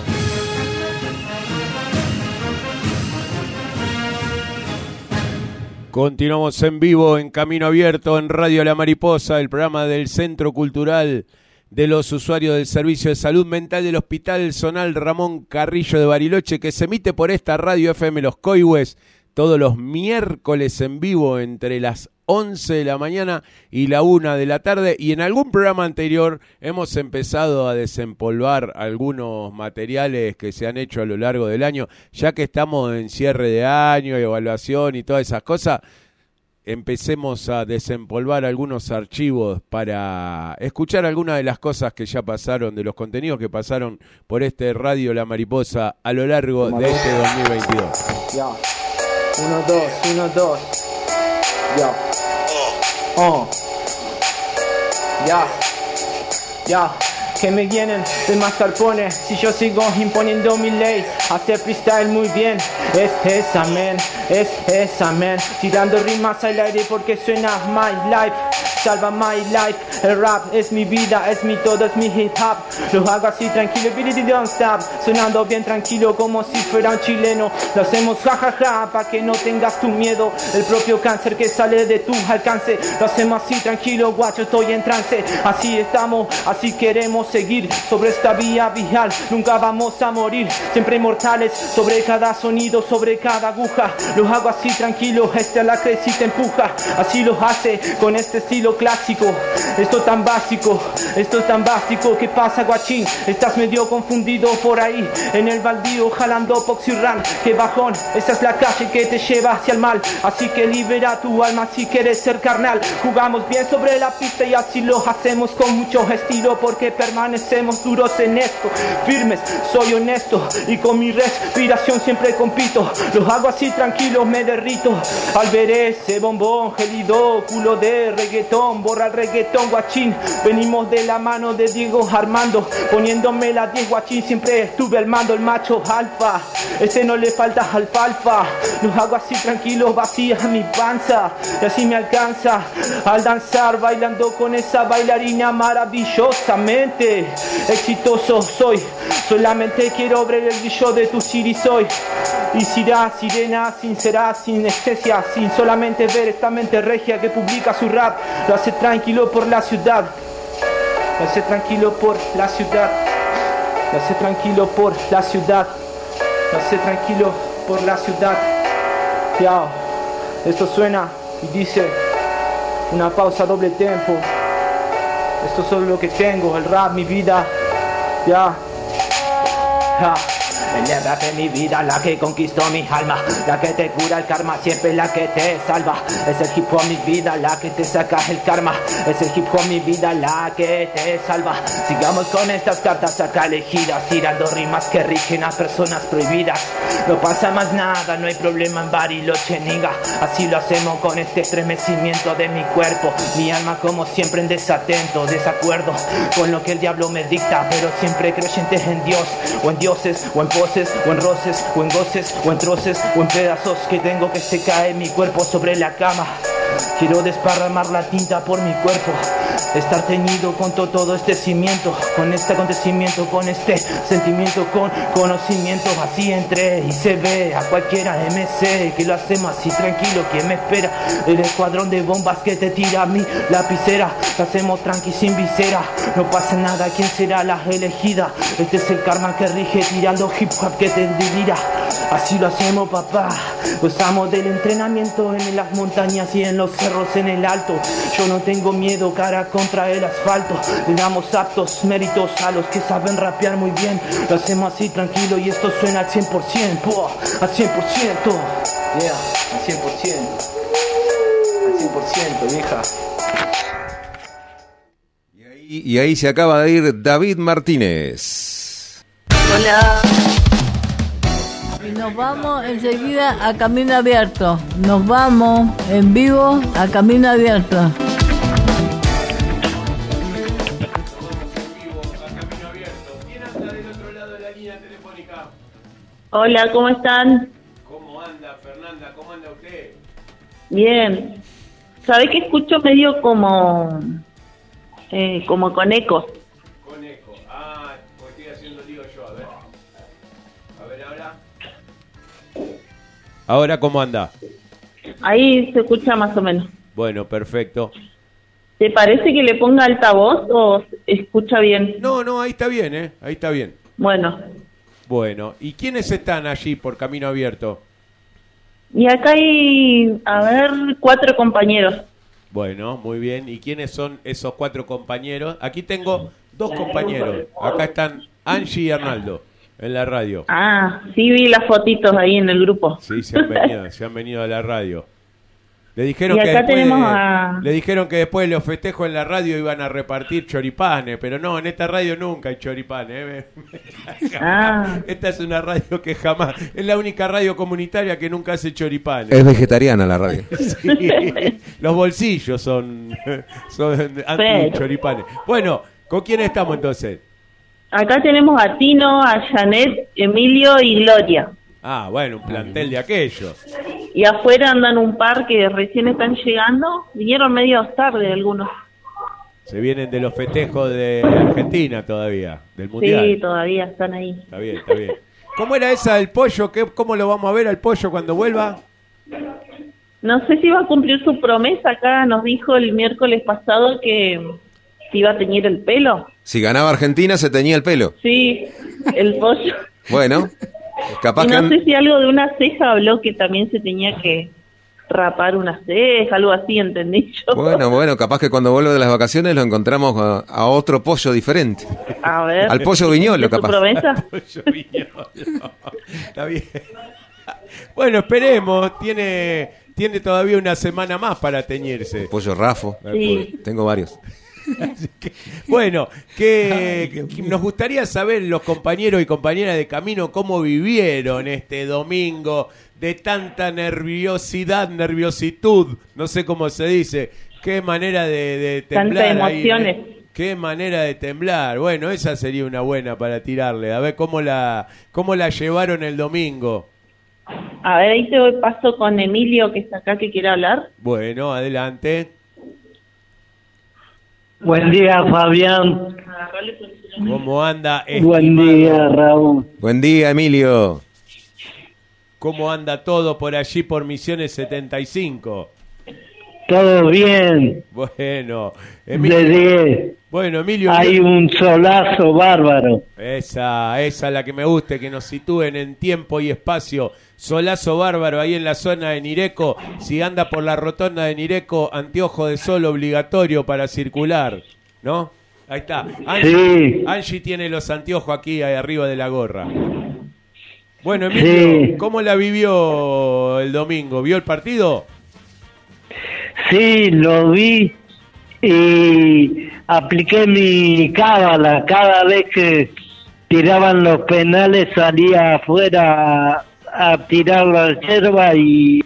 Continuamos en vivo en Camino Abierto en Radio La Mariposa, el programa del Centro Cultural de los Usuarios del Servicio de Salud Mental del Hospital Zonal Ramón Carrillo de Bariloche, que se emite por esta radio FM Los Coihues todos los miércoles en vivo entre las 11 de la mañana y la 1 de la tarde, y en algún programa anterior hemos empezado a desempolvar algunos materiales que se han hecho a lo largo del año, ya que estamos en cierre de año, evaluación y todas esas cosas. Empecemos a desempolvar algunos archivos para escuchar algunas de las cosas que ya pasaron, de los contenidos que pasaron por este Radio La Mariposa a lo largo de este 2022. Ya. 1, 2, 1, 2. Ya. Ya. Que me vienen de más carpones si yo sigo imponiendo mi ley. Hacer freestyle muy bien. Es esa man. Tirando rimas al aire porque suena my life. Salva my life. El rap es mi vida, es mi todo, es mi hip hop. Lo hago así tranquilo, don't stop. Sonando bien tranquilo como si fuera un chileno. Lo hacemos jajaja pa' que no tengas tu miedo. El propio cáncer que sale de tu alcance. Lo hacemos así tranquilo, guacho, estoy en trance. Así estamos, así queremos seguir sobre esta vía vial. Nunca vamos a morir, siempre inmortales. Sobre cada sonido, sobre cada aguja. Lo hago así tranquilo, esta es la que sí te empuja. Así lo hace, con este estilo estilo clásico. Esto tan básico, esto es tan básico. ¿Qué pasa, guachín? Estás medio confundido por ahí en el baldío jalando Poxirran. Qué bajón, esa es la calle que te lleva hacia el mal. Así que libera tu alma si quieres ser carnal. Jugamos bien sobre la pista y así lo hacemos con mucho estilo, porque permanecemos duros en esto, firmes, soy honesto y con mi respiración siempre compito. Los hago así tranquilos, me derrito al ver ese bombón gélido, culo de reggaetón, borra el reggaetón, guachín. Venimos de la mano de Diego Armando, poniéndome la 10, guachín. Siempre estuve al mando, el macho alfa, ese no le falta alfalfa. Los hago así tranquilos, vacía mi panza y así me alcanza al danzar, bailando con esa bailarina maravillosamente exitoso soy. Solamente quiero ver el brillo de tu soy. Y será sirena, sincera, sin anestesia, sin solamente ver esta mente regia que publica su rap. Lo hace tranquilo por la ciudad, lo hace tranquilo por la ciudad, lo hace tranquilo por la ciudad, lo hace tranquilo por la ciudad. Yao, esto suena y dice una pausa doble tempo. Esto es solo lo que tengo, el rap, mi vida. Ya. El rap es mi vida, la que conquistó mi alma, la que te cura el karma, siempre la que te salva. Es el hip hop mi vida, la que te saca el karma. Es el hip hop mi vida, la que te salva. Sigamos con estas cartas acá elegidas, tirando rimas que rigen a personas prohibidas. No pasa más nada, no hay problema en Bariloche, niga. Así lo hacemos con este estremecimiento de mi cuerpo. Mi alma como siempre en desatento, desacuerdo con lo que el diablo me dicta, pero siempre creyentes en Dios, o en dioses, o en poses, o en roces, o en goces, o en troces, o en pedazos que tengo que se cae mi cuerpo sobre la cama. Quiero desparramar la tinta por mi cuerpo, estar teñido con todo este cimiento, con este acontecimiento, con este sentimiento, con conocimiento. Así entré y se ve a cualquiera MC que lo hacemos así tranquilo. ¿Quién me espera? El escuadrón de bombas que te tira a mi lapicera. Lo hacemos tranqui sin visera, no pasa nada. ¿Quién será la elegida? Este es el karma que rige, tirando hip hop que te delira. Así lo hacemos, papá. Gozamos del entrenamiento en las montañas y en los cerros en el alto. Yo no tengo miedo, cara contra el asfalto. Le damos aptos méritos a los que saben rapear muy bien. Lo hacemos así tranquilo y esto suena al 100%, al 100%, yeah, al 100%, al 100%, vieja. Y ahí se acaba de ir David Martínez. Hola. Y nos vamos enseguida a Camino Abierto. Nos vamos en vivo a Camino Abierto. Hola, ¿cómo están? ¿Cómo anda, Fernanda? ¿Cómo anda usted? Bien. ¿Sabés que escucho medio como con eco? Con eco. Ah, pues estoy haciendo lío yo, a ver. A ver ahora. ¿Ahora cómo anda? Ahí se escucha más o menos. Bueno, perfecto. ¿Te parece que le ponga altavoz o escucha bien? No, ahí está bien, ¿eh? Ahí está bien. Bueno, ¿y quiénes están allí por Camino Abierto? Y acá hay, 4 compañeros. Bueno, muy bien. ¿Y quiénes son esos 4 compañeros? Aquí tengo 2 compañeros. Acá están Angie y Arnaldo en la radio. Ah, sí vi las fotitos ahí en el grupo. Sí, se han venido a la radio. Le dijeron, le dijeron que después de los festejos en la radio iban a repartir choripanes, pero no, en esta radio nunca hay choripanes. Esta es una radio que jamás, es la única radio comunitaria que nunca hace choripanes. Es vegetariana la radio. Sí, los bolsillos son anti-choripanes. Bueno, ¿con quién estamos entonces? Acá tenemos a Tino, a Janet, Emilio y Gloria. Ah, bueno, un plantel de aquellos. Y afuera andan un par que recién están llegando. Vinieron medio tarde algunos. Se vienen de los festejos de Argentina todavía, del Mundial. Sí, todavía están ahí. Está bien. ¿Cómo era esa del pollo? ¿Cómo lo vamos a ver al pollo cuando vuelva? No sé si va a cumplir su promesa. Acá nos dijo el miércoles pasado que se iba a teñir el pelo. Si ganaba Argentina, se teñía el pelo. Sí, el pollo. Bueno, capaz y no que... sé si algo de una ceja habló que también se tenía que rapar una ceja, algo así, entendí yo. Bueno, capaz que cuando vuelvo de las vacaciones lo encontramos a otro pollo diferente. A ver. Al pollo viñolo, ¿es tu capaz. promesa? Pollo viñolo. Está bien. Bueno, esperemos. Tiene todavía una semana más para teñirse. Pollo Rafo. Sí. Tengo varios. Bueno, que nos gustaría saber los compañeros y compañeras de Camino cómo vivieron este domingo de tanta nerviositud, no sé cómo se dice, qué manera de temblar. Tantas emociones. Ahí, qué manera de temblar. Bueno, esa sería una buena para tirarle. A ver cómo la llevaron el domingo. A ver, ahí te doy paso con Emilio, que está acá, que quiere hablar. Bueno, adelante. Buen día, Fabián. ¿Cómo anda? Buen día, Raúl. Buen día, Emilio. ¿Cómo anda todo por allí por Misiones 75? Todo bien. Bueno, De 10. Bueno, Emilio. Hay un solazo bárbaro. Esa la que me guste, que nos sitúen en tiempo y espacio. Solazo bárbaro ahí en la zona de Nireco. Si anda por la rotonda de Nireco, anteojo de sol obligatorio para circular, ¿no? Ahí está. Angie tiene los anteojos aquí arriba de la gorra. Bueno, Emilio, ¿cómo la vivió el domingo? ¿Vio el partido? Sí, lo vi y apliqué mi cábala. Cada vez que tiraban los penales salía afuera a tirar la yerba y...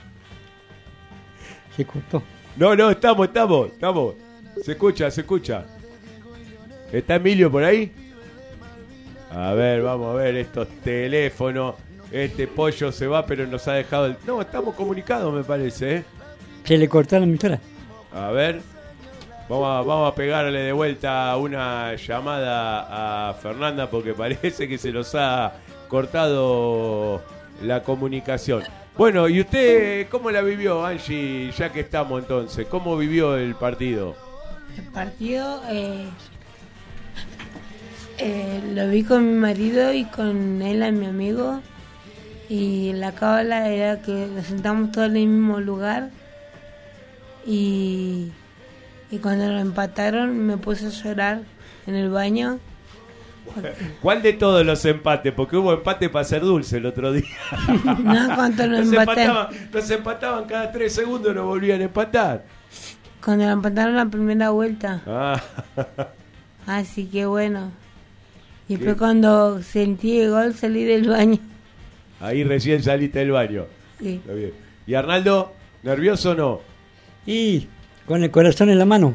Se cortó. No, estamos. Se escucha. ¿Está Emilio por ahí? A ver, vamos a ver estos teléfonos. Este pollo se va, pero nos ha dejado... No, estamos comunicados, me parece, ¿eh? Se le cortó la emisora. A ver, vamos a pegarle de vuelta una llamada a Fernanda porque parece que se nos ha cortado la comunicación. Bueno, ¿y usted cómo la vivió, Angie, ya que estamos entonces? ¿Cómo vivió el partido? El partido lo vi con mi marido y con él, mi amigo, y la cábala era que nos sentamos todos en el mismo lugar. Y cuando lo empataron me puse a llorar en el baño. ¿Cuál de todos los empates? Porque hubo empate para ser dulce el otro día. No, cuando lo Nos empataban cada 3 segundos, lo volvían a empatar. Cuando lo empataron la primera vuelta. Ah. Así que bueno. Y después cuando sentí el gol salí del baño. Ahí recién saliste del baño. Sí. Está bien. ¿Y Arnaldo, nervioso o no? Y con el corazón en la mano.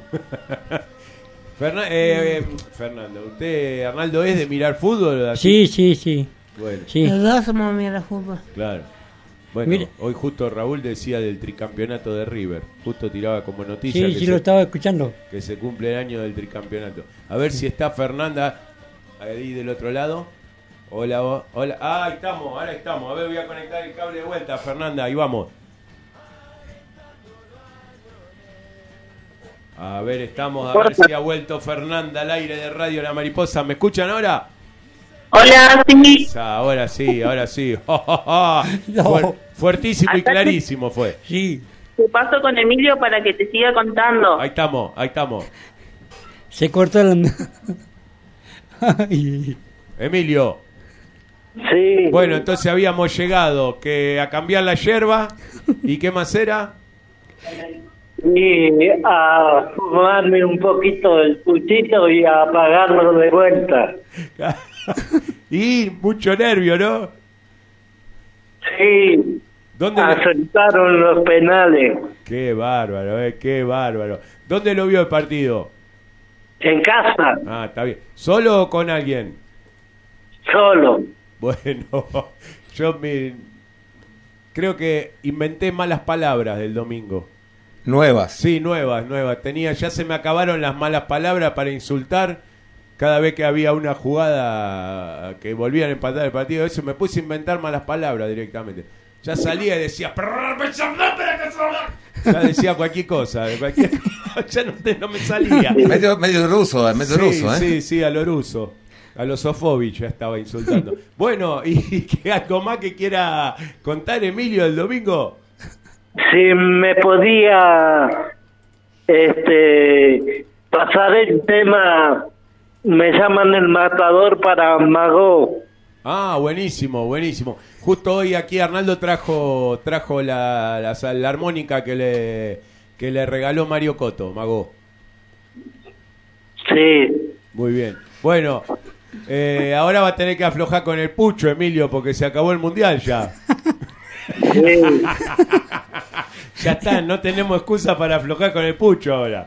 Fernando, ¿usted, Arnaldo, es de mirar fútbol? ¿Así? Sí. Bueno. Sí. Los dos somos mirar fútbol. Claro. Bueno, hoy justo Raúl decía del tricampeonato de River. Justo tiraba como noticia lo estaba escuchando. Que se cumple el año del tricampeonato. A ver si está Fernanda ahí del otro lado. Hola. Ah, ahora estamos. A ver, voy a conectar el cable de vuelta, Fernanda. Ahí vamos. A ver, estamos, a ver si ha vuelto Fernanda al aire de Radio La Mariposa. ¿Me escuchan ahora? Hola, sí. Ahora sí. No. Fuertísimo y clarísimo fue. Sí. Te paso con Emilio para que te siga contando. Ahí estamos. Se cortó la... Emilio. Sí. Bueno, entonces habíamos llegado que a cambiar la yerba. ¿Y qué más era? Y a fumarme un poquito del puchito y a apagarlo de vuelta. Y mucho nervio, ¿no? Sí. ¿Dónde aceptaron los penales? Qué bárbaro, qué bárbaro. ¿Dónde lo vio el partido? En casa. Ah, está bien. ¿Solo o con alguien? Solo. Bueno, yo creo que inventé malas palabras del domingo. Nuevas. Sí, nuevas. Ya se me acabaron las malas palabras para insultar cada vez que había una jugada que volvían a empatar el partido. Eso me puse a inventar malas palabras directamente. Ya salía y decía... Ya decía cualquier cosa. Ya no me salía. Medio ruso, ruso, ¿eh? Sí, a lo ruso. A los Sofovich ya estaba insultando. Bueno, ¿y algo más que quiera contar, Emilio, el domingo? si me podía pasar el tema. Me llaman el matador para Mago. Ah, buenísimo, buenísimo. Justo hoy aquí Arnaldo trajo la armónica que le regaló Mario Cotto, Mago. Sí. Muy bien. Bueno, ahora va a tener que aflojar con el pucho, Emilio, porque se acabó el mundial ya. Sí. Ya está, no tenemos excusa para aflojar con el pucho ahora.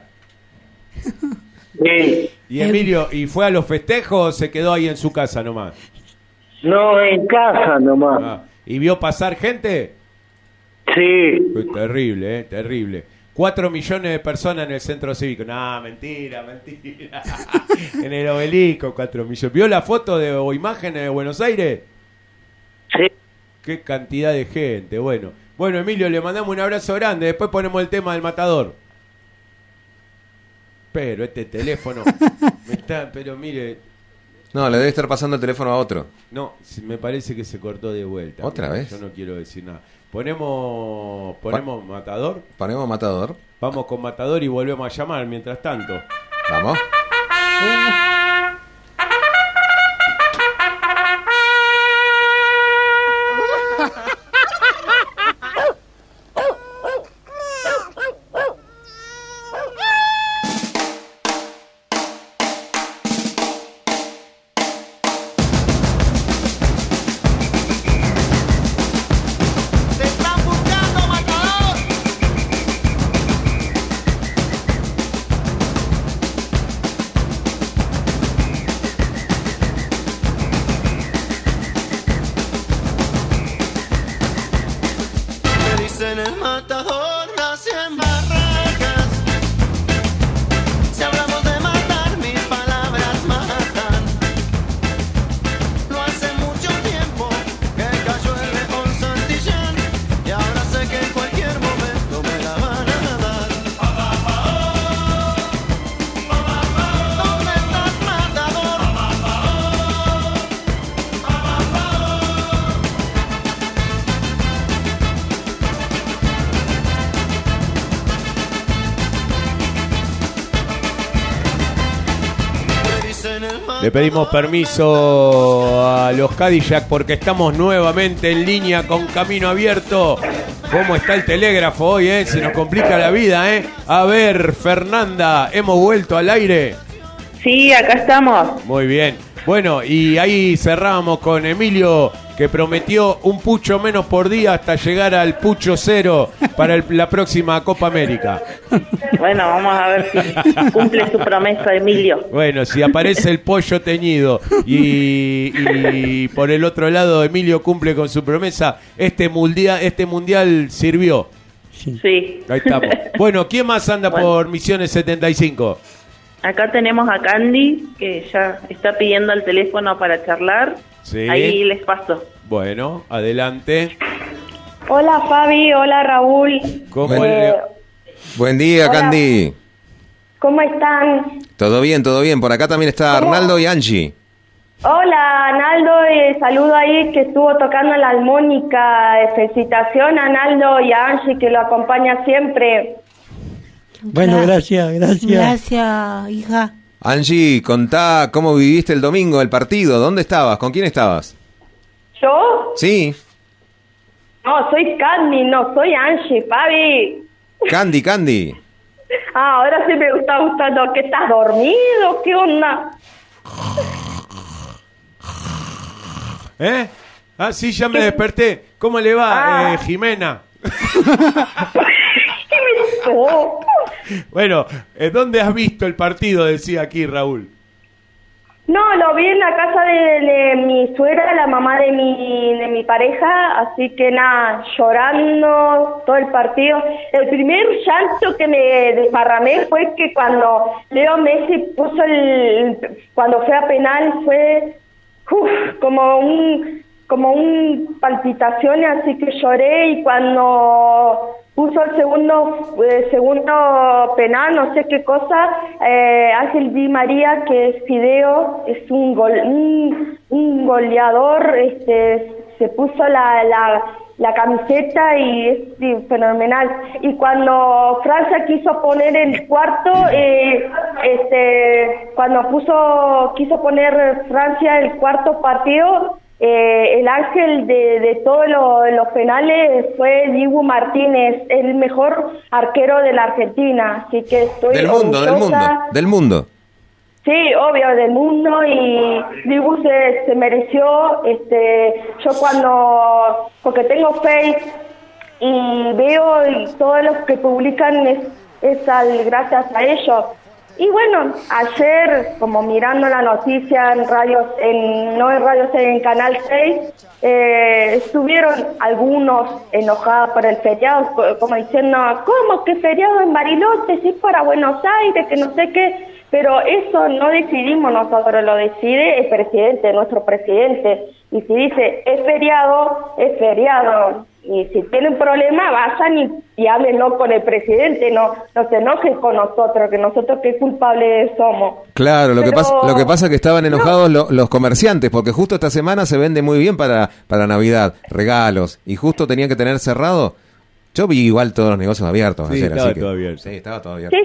Sí. Y Emilio, ¿y fue a los festejos o se quedó ahí en su casa nomás? No, en casa nomás. Ah, ¿y vio pasar gente? Sí. Fue terrible, terrible. 4 millones de personas en el centro cívico. No, mentira. En el Obelisco, 4 millones. ¿Vio la foto o imágenes de Buenos Aires? Sí. Qué cantidad de gente. Bueno, Emilio, le mandamos un abrazo grande. Después ponemos el tema del matador. Pero este teléfono pero mire. No, le debe estar pasando el teléfono a otro. No, me parece que se cortó de vuelta. ¿Otra vez? Yo no quiero decir nada. Ponemos matador. Ponemos matador. Vamos con matador y volvemos a llamar mientras tanto. Vamos. Le pedimos permiso a los Cadillac porque estamos nuevamente en línea con Camino Abierto. ¿Cómo está el telégrafo hoy, Se nos complica la vida, A ver, Fernanda, ¿hemos vuelto al aire? Sí, acá estamos. Muy bien. Bueno, y ahí cerramos con Emilio, que prometió un pucho menos por día hasta llegar al pucho cero para la próxima Copa América. Bueno, vamos a ver si cumple su promesa, Emilio. Bueno, si aparece el pollo teñido y por el otro lado Emilio cumple con su promesa, este mundial sirvió. Sí. Ahí estamos. Bueno, ¿quién más anda por Misiones 75? Acá tenemos a Candy, que ya está pidiendo el teléfono para charlar. Sí. Ahí les paso. Bueno, adelante. Hola Fabi, hola Raúl. ¿Cómo Buen día, hola. Candy. ¿Cómo están? Todo bien, todo bien. Por acá también está Arnaldo y Angie. Hola Arnaldo, saludo ahí que estuvo tocando la armónica. Felicitación a Arnaldo y a Angie que lo acompaña siempre. Bueno, gracias. Gracias, hija. Angie, contá cómo viviste el domingo, el partido. ¿Dónde estabas? ¿Con quién estabas? ¿Yo? Sí. No, soy Candy, no soy Angie, Fabi. Candy. Ah, ahora sí me está gustando. ¿Que estás dormido? ¿Qué onda? Ah, sí, ya me desperté. ¿Cómo le va, Jimena? Bueno, ¿dónde has visto el partido? Decía aquí Raúl. No, lo vi en la casa de mi suegra, la mamá de mi pareja, así que nada, llorando todo el partido. El primer llanto que me desparramé fue que cuando Leo Messi puso cuando fue a penal fue como un palpitaciones, así que lloré, y cuando puso el segundo penal, no sé qué cosa, Ángel Di María, que es Fideo, es un goleador, se puso la camiseta y es sí, fenomenal. Y cuando Francia quiso poner el cuarto, cuando quiso poner Francia el cuarto partido, el ángel de todos los penales fue Dibu Martínez, el mejor arquero de la Argentina, así que estoy del mundo. Sí, obvio, del mundo, y Dibu se mereció, yo porque tengo Face y veo y todos los que publican es gracias a ellos. Y bueno, ayer, como mirando la noticia en en Canal 6, estuvieron algunos enojados por el feriado, como diciendo, ¿cómo que feriado en Bariloche? Si es para Buenos Aires, que no sé qué. Pero eso no decidimos nosotros, lo decide el presidente, nuestro presidente. Y si dice, es feriado, es feriado. Y si tienen problema, vayan y háblenlo con el presidente, no se enojen con nosotros, que nosotros qué culpables somos. Claro, lo que pasa es que estaban enojados los comerciantes, porque justo esta semana se vende muy bien para Navidad, regalos, y justo tenían que tener cerrado. Yo vi igual todos los negocios abiertos ayer, estaba así que... todo abierto. Sí, estaba todo abierto.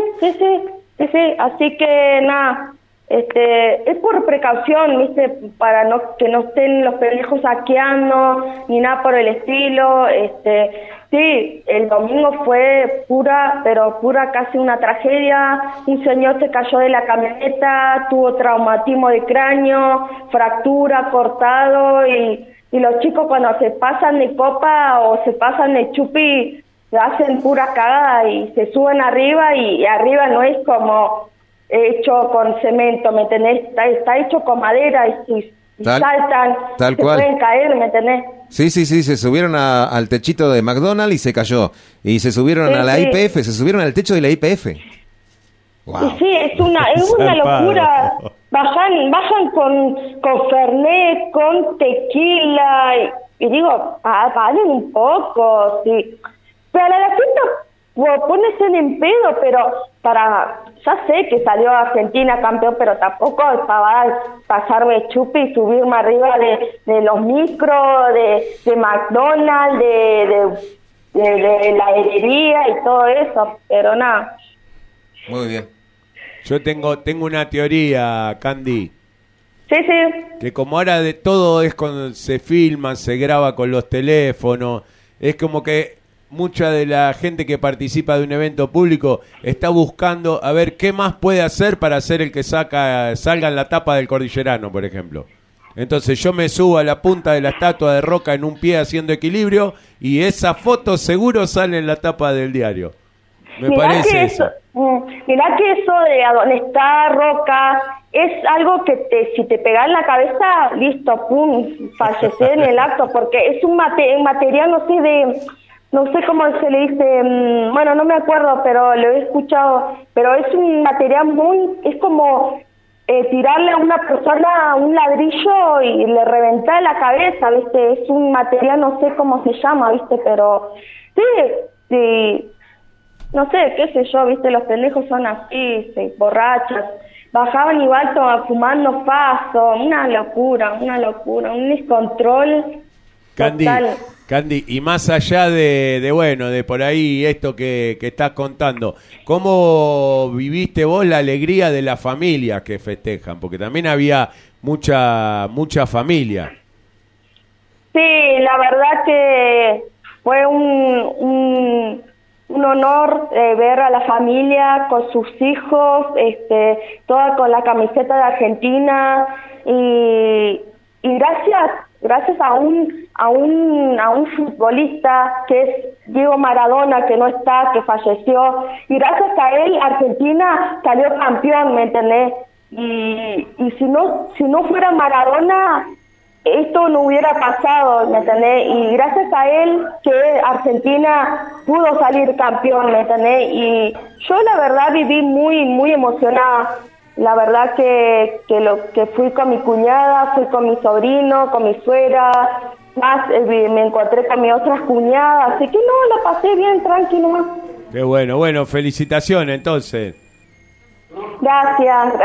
Sí, así que nada, es por precaución, ¿viste? Para que no estén los pendejos saqueando ni nada por el estilo. Sí, el domingo fue pura casi una tragedia. Un señor se cayó de la camioneta, tuvo traumatismo de cráneo, fractura, cortado, y los chicos cuando se pasan de copa o se pasan de chupi hacen pura cagada y se suben arriba, y arriba no es como hecho con cemento, ¿me entendés? Está hecho con madera y saltan, tal se cual. Pueden caer, ¿me entendés? Sí, se subieron al techito de McDonald's y se cayó. Y se subieron a la IPF, se subieron al techo de la IPF. Wow. Y sí, es una locura. Bajan con Fernet, con tequila, y digo, paren un poco, sí. Pero a la fiesta pones en pedo, pero ya sé que salió Argentina campeón, pero tampoco estaba pasarme chupi y subirme arriba de los micros, de McDonald's, de la herrería y todo eso, pero nada. Muy bien. Yo tengo una teoría, Candy. Sí. Que como ahora de todo es cuando se filma, se graba con los teléfonos, es como que mucha de la gente que participa de un evento público está buscando a ver qué más puede hacer para ser el que salga en la tapa del Cordillerano, por ejemplo. Entonces yo me subo a la punta de la estatua de Roca en un pie haciendo equilibrio y esa foto seguro sale en la tapa del diario. Mirá que eso de a donde está Roca es algo que si te pegas en la cabeza, listo, pum, fallecer en el acto, porque es un material, no sé cómo se le dice, bueno, no me acuerdo, pero lo he escuchado, pero es un material es como tirarle a una persona un ladrillo y le reventar la cabeza, ¿viste? Es un material, no sé cómo se llama, ¿viste? Pero sí, no sé, qué sé yo, ¿viste? Los pendejos son así, borrachas. Bajaban igual fumando paso, una locura, un descontrol total. Candy, y más allá de por ahí esto que estás contando, ¿cómo viviste vos la alegría de las familias que festejan? Porque también había mucha familia. Sí, la verdad que fue un honor ver a la familia con sus hijos, toda con la camiseta de Argentina, y gracias a un futbolista que es Diego Maradona, que no está, que falleció, y gracias a él Argentina salió campeón, ¿me entendés? Y si no fuera Maradona, esto no hubiera pasado, ¿me entendés? Y gracias a él que Argentina pudo salir campeón, ¿me entendés? Y yo la verdad viví muy, muy emocionada. La verdad que fui con mi cuñada, fui con mi sobrino, con mi suegra, más me encontré con mis otras cuñadas, así que no, la pasé bien, tranquilo. Qué bueno, felicitaciones entonces. Gracias.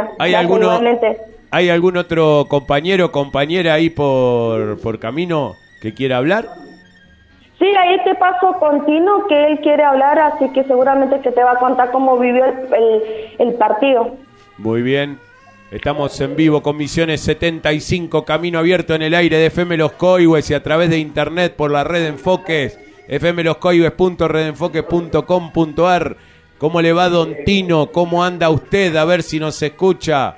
¿Hay algún otro compañero o compañera ahí por camino que quiera hablar? Sí, ahí te paso con Tino, que él quiere hablar, así que seguramente que te va a contar cómo vivió el partido. Muy bien. Estamos en vivo con Misiones 75, camino abierto en el aire de FM Los Coihues y a través de internet por la red Enfoques, fmloscoihues.redenfoques.com.ar. ¿Cómo le va, don Tino? ¿Cómo anda usted? A ver si nos escucha.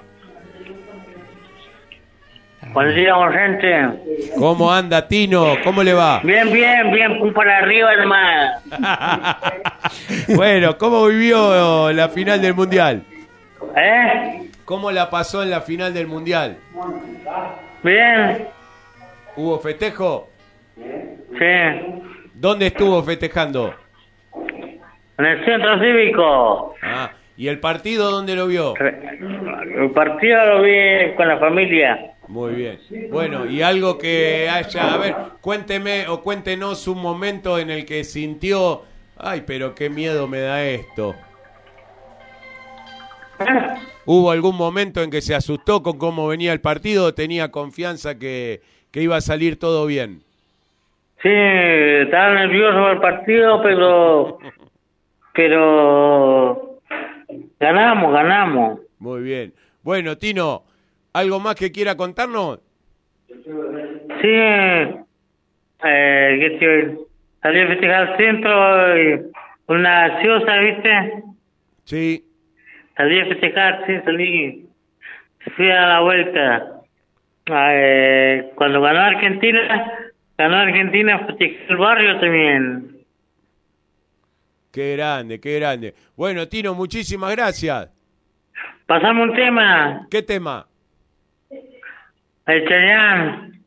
Buenos días, gente. ¿Cómo anda, Tino? ¿Cómo le va? Bien, pum para arriba, hermano. Bueno, ¿cómo vivió la final del Mundial? ¿Cómo la pasó en la final del Mundial? Bien. ¿Hubo festejo? Sí. ¿Dónde estuvo festejando? En el centro cívico. ¿Y el partido dónde lo vio? El partido lo vi con la familia. Muy bien. Bueno, y algo que haya... A ver, cuénteme o cuéntenos un momento en el que sintió... Ay, pero qué miedo me da esto. ¿Hubo algún momento en que se asustó con cómo venía el partido o tenía confianza que iba a salir todo bien? Sí, estaba nervioso por el partido, pero ganamos. Muy bien. Bueno, Tino, ¿algo más que quiera contarnos? Sí, salí a festejar al centro y una gaseosa, ¿viste? Sí. Salí a festejar, sí, fui a la vuelta. Cuando ganó Argentina, festejé el barrio también. Qué grande. Bueno, Tino, muchísimas gracias. Pasamos un tema. ¿Qué tema? El Chayanne.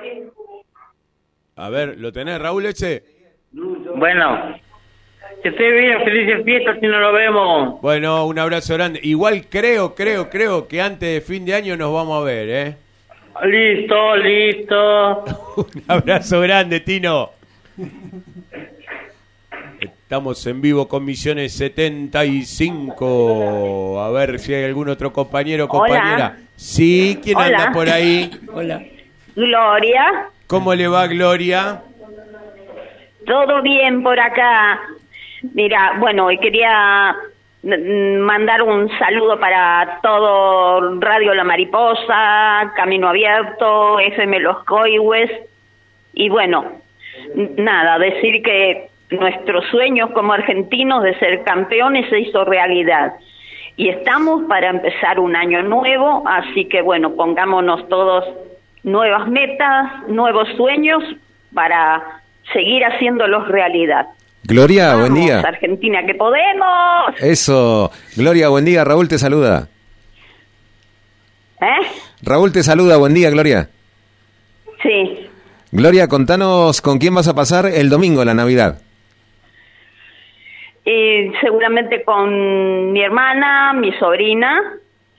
A ver, ¿lo tenés, Raúl, ese? Bueno, que esté bien, felices fiestas si no lo vemos. Bueno, un abrazo grande. Igual creo que antes de fin de año nos vamos a ver, ¿eh? Listo. Un abrazo grande, Tino. Estamos en vivo con Misiones 75. A ver si hay algún otro compañero o compañera. Hola. Sí, ¿quién Hola. anda por ahí? Hola. Gloria, ¿Cómo le va, Gloria? todo bien por acá. Mira, bueno, y quería mandar un saludo para todo Radio La Mariposa, Camino Abierto, FM Los Coihues. Y bueno, nada, decir que nuestros sueños como argentinos de ser campeones se hizo realidad. Y estamos para empezar un año nuevo, así que bueno, pongámonos todos nuevas metas, nuevos sueños para seguir haciéndolos realidad. Gloria, Vamos, buen día. Argentina, que podemos. Eso. Gloria, buen día. Raúl te saluda. Raúl te saluda. Buen día, Gloria. Sí. Gloria, contanos con quién vas a pasar el domingo, la Navidad. Seguramente con mi hermana, mi sobrina,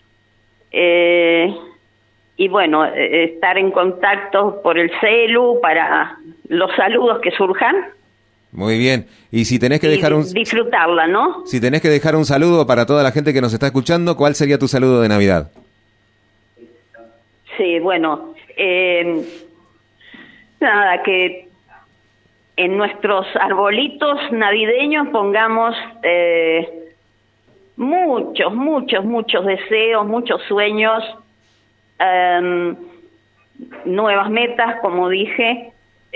y bueno, estar en contacto por el celu para los saludos que surjan. Muy bien. Y si tenés que dejar disfrutarla, ¿no? Si tenés que dejar un saludo para toda la gente que nos está escuchando, ¿cuál sería tu saludo de Navidad? Sí, bueno, nada, que en nuestros arbolitos navideños pongamos muchos deseos, muchos sueños, nuevas metas, como dije,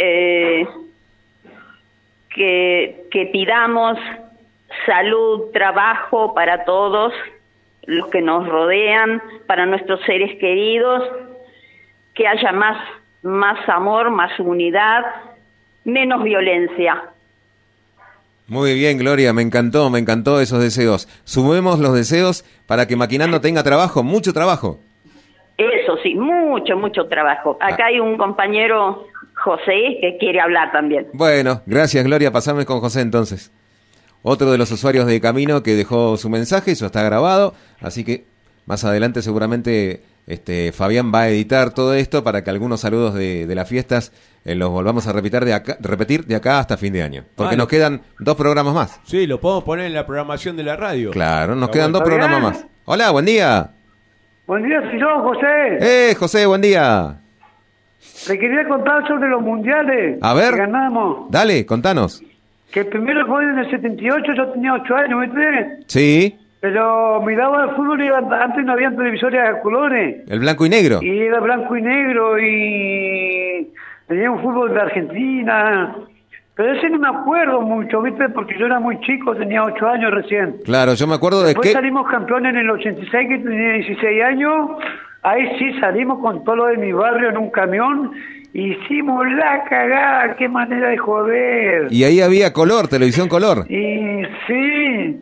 que pidamos salud, trabajo para todos los que nos rodean, para nuestros seres queridos, que haya más amor, más unidad, menos violencia. Muy bien, Gloria, me encantó esos deseos. Sumemos los deseos para que Maquinando tenga trabajo, mucho trabajo. Eso sí, mucho trabajo. Acá hay un compañero, José, que quiere hablar también. Bueno, gracias, Gloria. Pasame con José entonces. Otro de los usuarios de Camino que dejó su mensaje, eso está grabado, así que más adelante seguramente Fabián va a editar todo esto para que algunos saludos de las fiestas los volvamos a repetir de acá hasta fin de año. Porque nos quedan 2 programas más. Sí, lo podemos poner en la programación de la radio. Claro, nos quedan 2 programas más. Hola, buen día. Buen día, soy yo, José. José, buen día. Le quería contar sobre los mundiales. A ver. Que ganamos. Dale, contanos. Que el primero fue en el 78, yo tenía 8 años, ¿viste? Sí, Pero miraba el fútbol y antes no había televisores a colores. el blanco y negro. Y era blanco y negro y tenía un fútbol de Argentina. Pero ese no me acuerdo mucho, ¿viste? Porque yo era muy chico, tenía 8 años recién. Claro, yo me acuerdo de Después que... salimos campeones en el 86, que tenía 16 años. Ahí sí salimos con todo lo de mi barrio en un camión. Hicimos la cagada, qué manera de joder. Y ahí había color, televisión color. Y sí.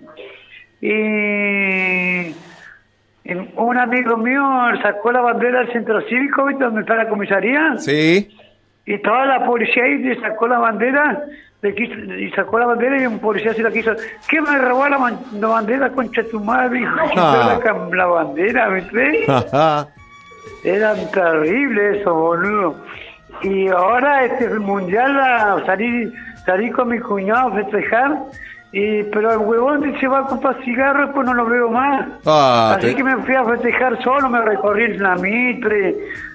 Y un amigo mío sacó la bandera del centro cívico, ¿viste? Donde está la comisaría. Sí. Y estaba la policía ahí y sacó la bandera. Y sacó la bandera y un policía se la quiso. ¿Qué me robó la bandera, concha de tu madre? Hijo, la bandera, ¿viste? Era terrible eso, boludo. Y ahora este mundial salí con mi cuñado a festejar. Pero el huevón se va a comprar cigarros, pues no lo veo más. Así que me fui a festejar solo, me recorrí la Mitre,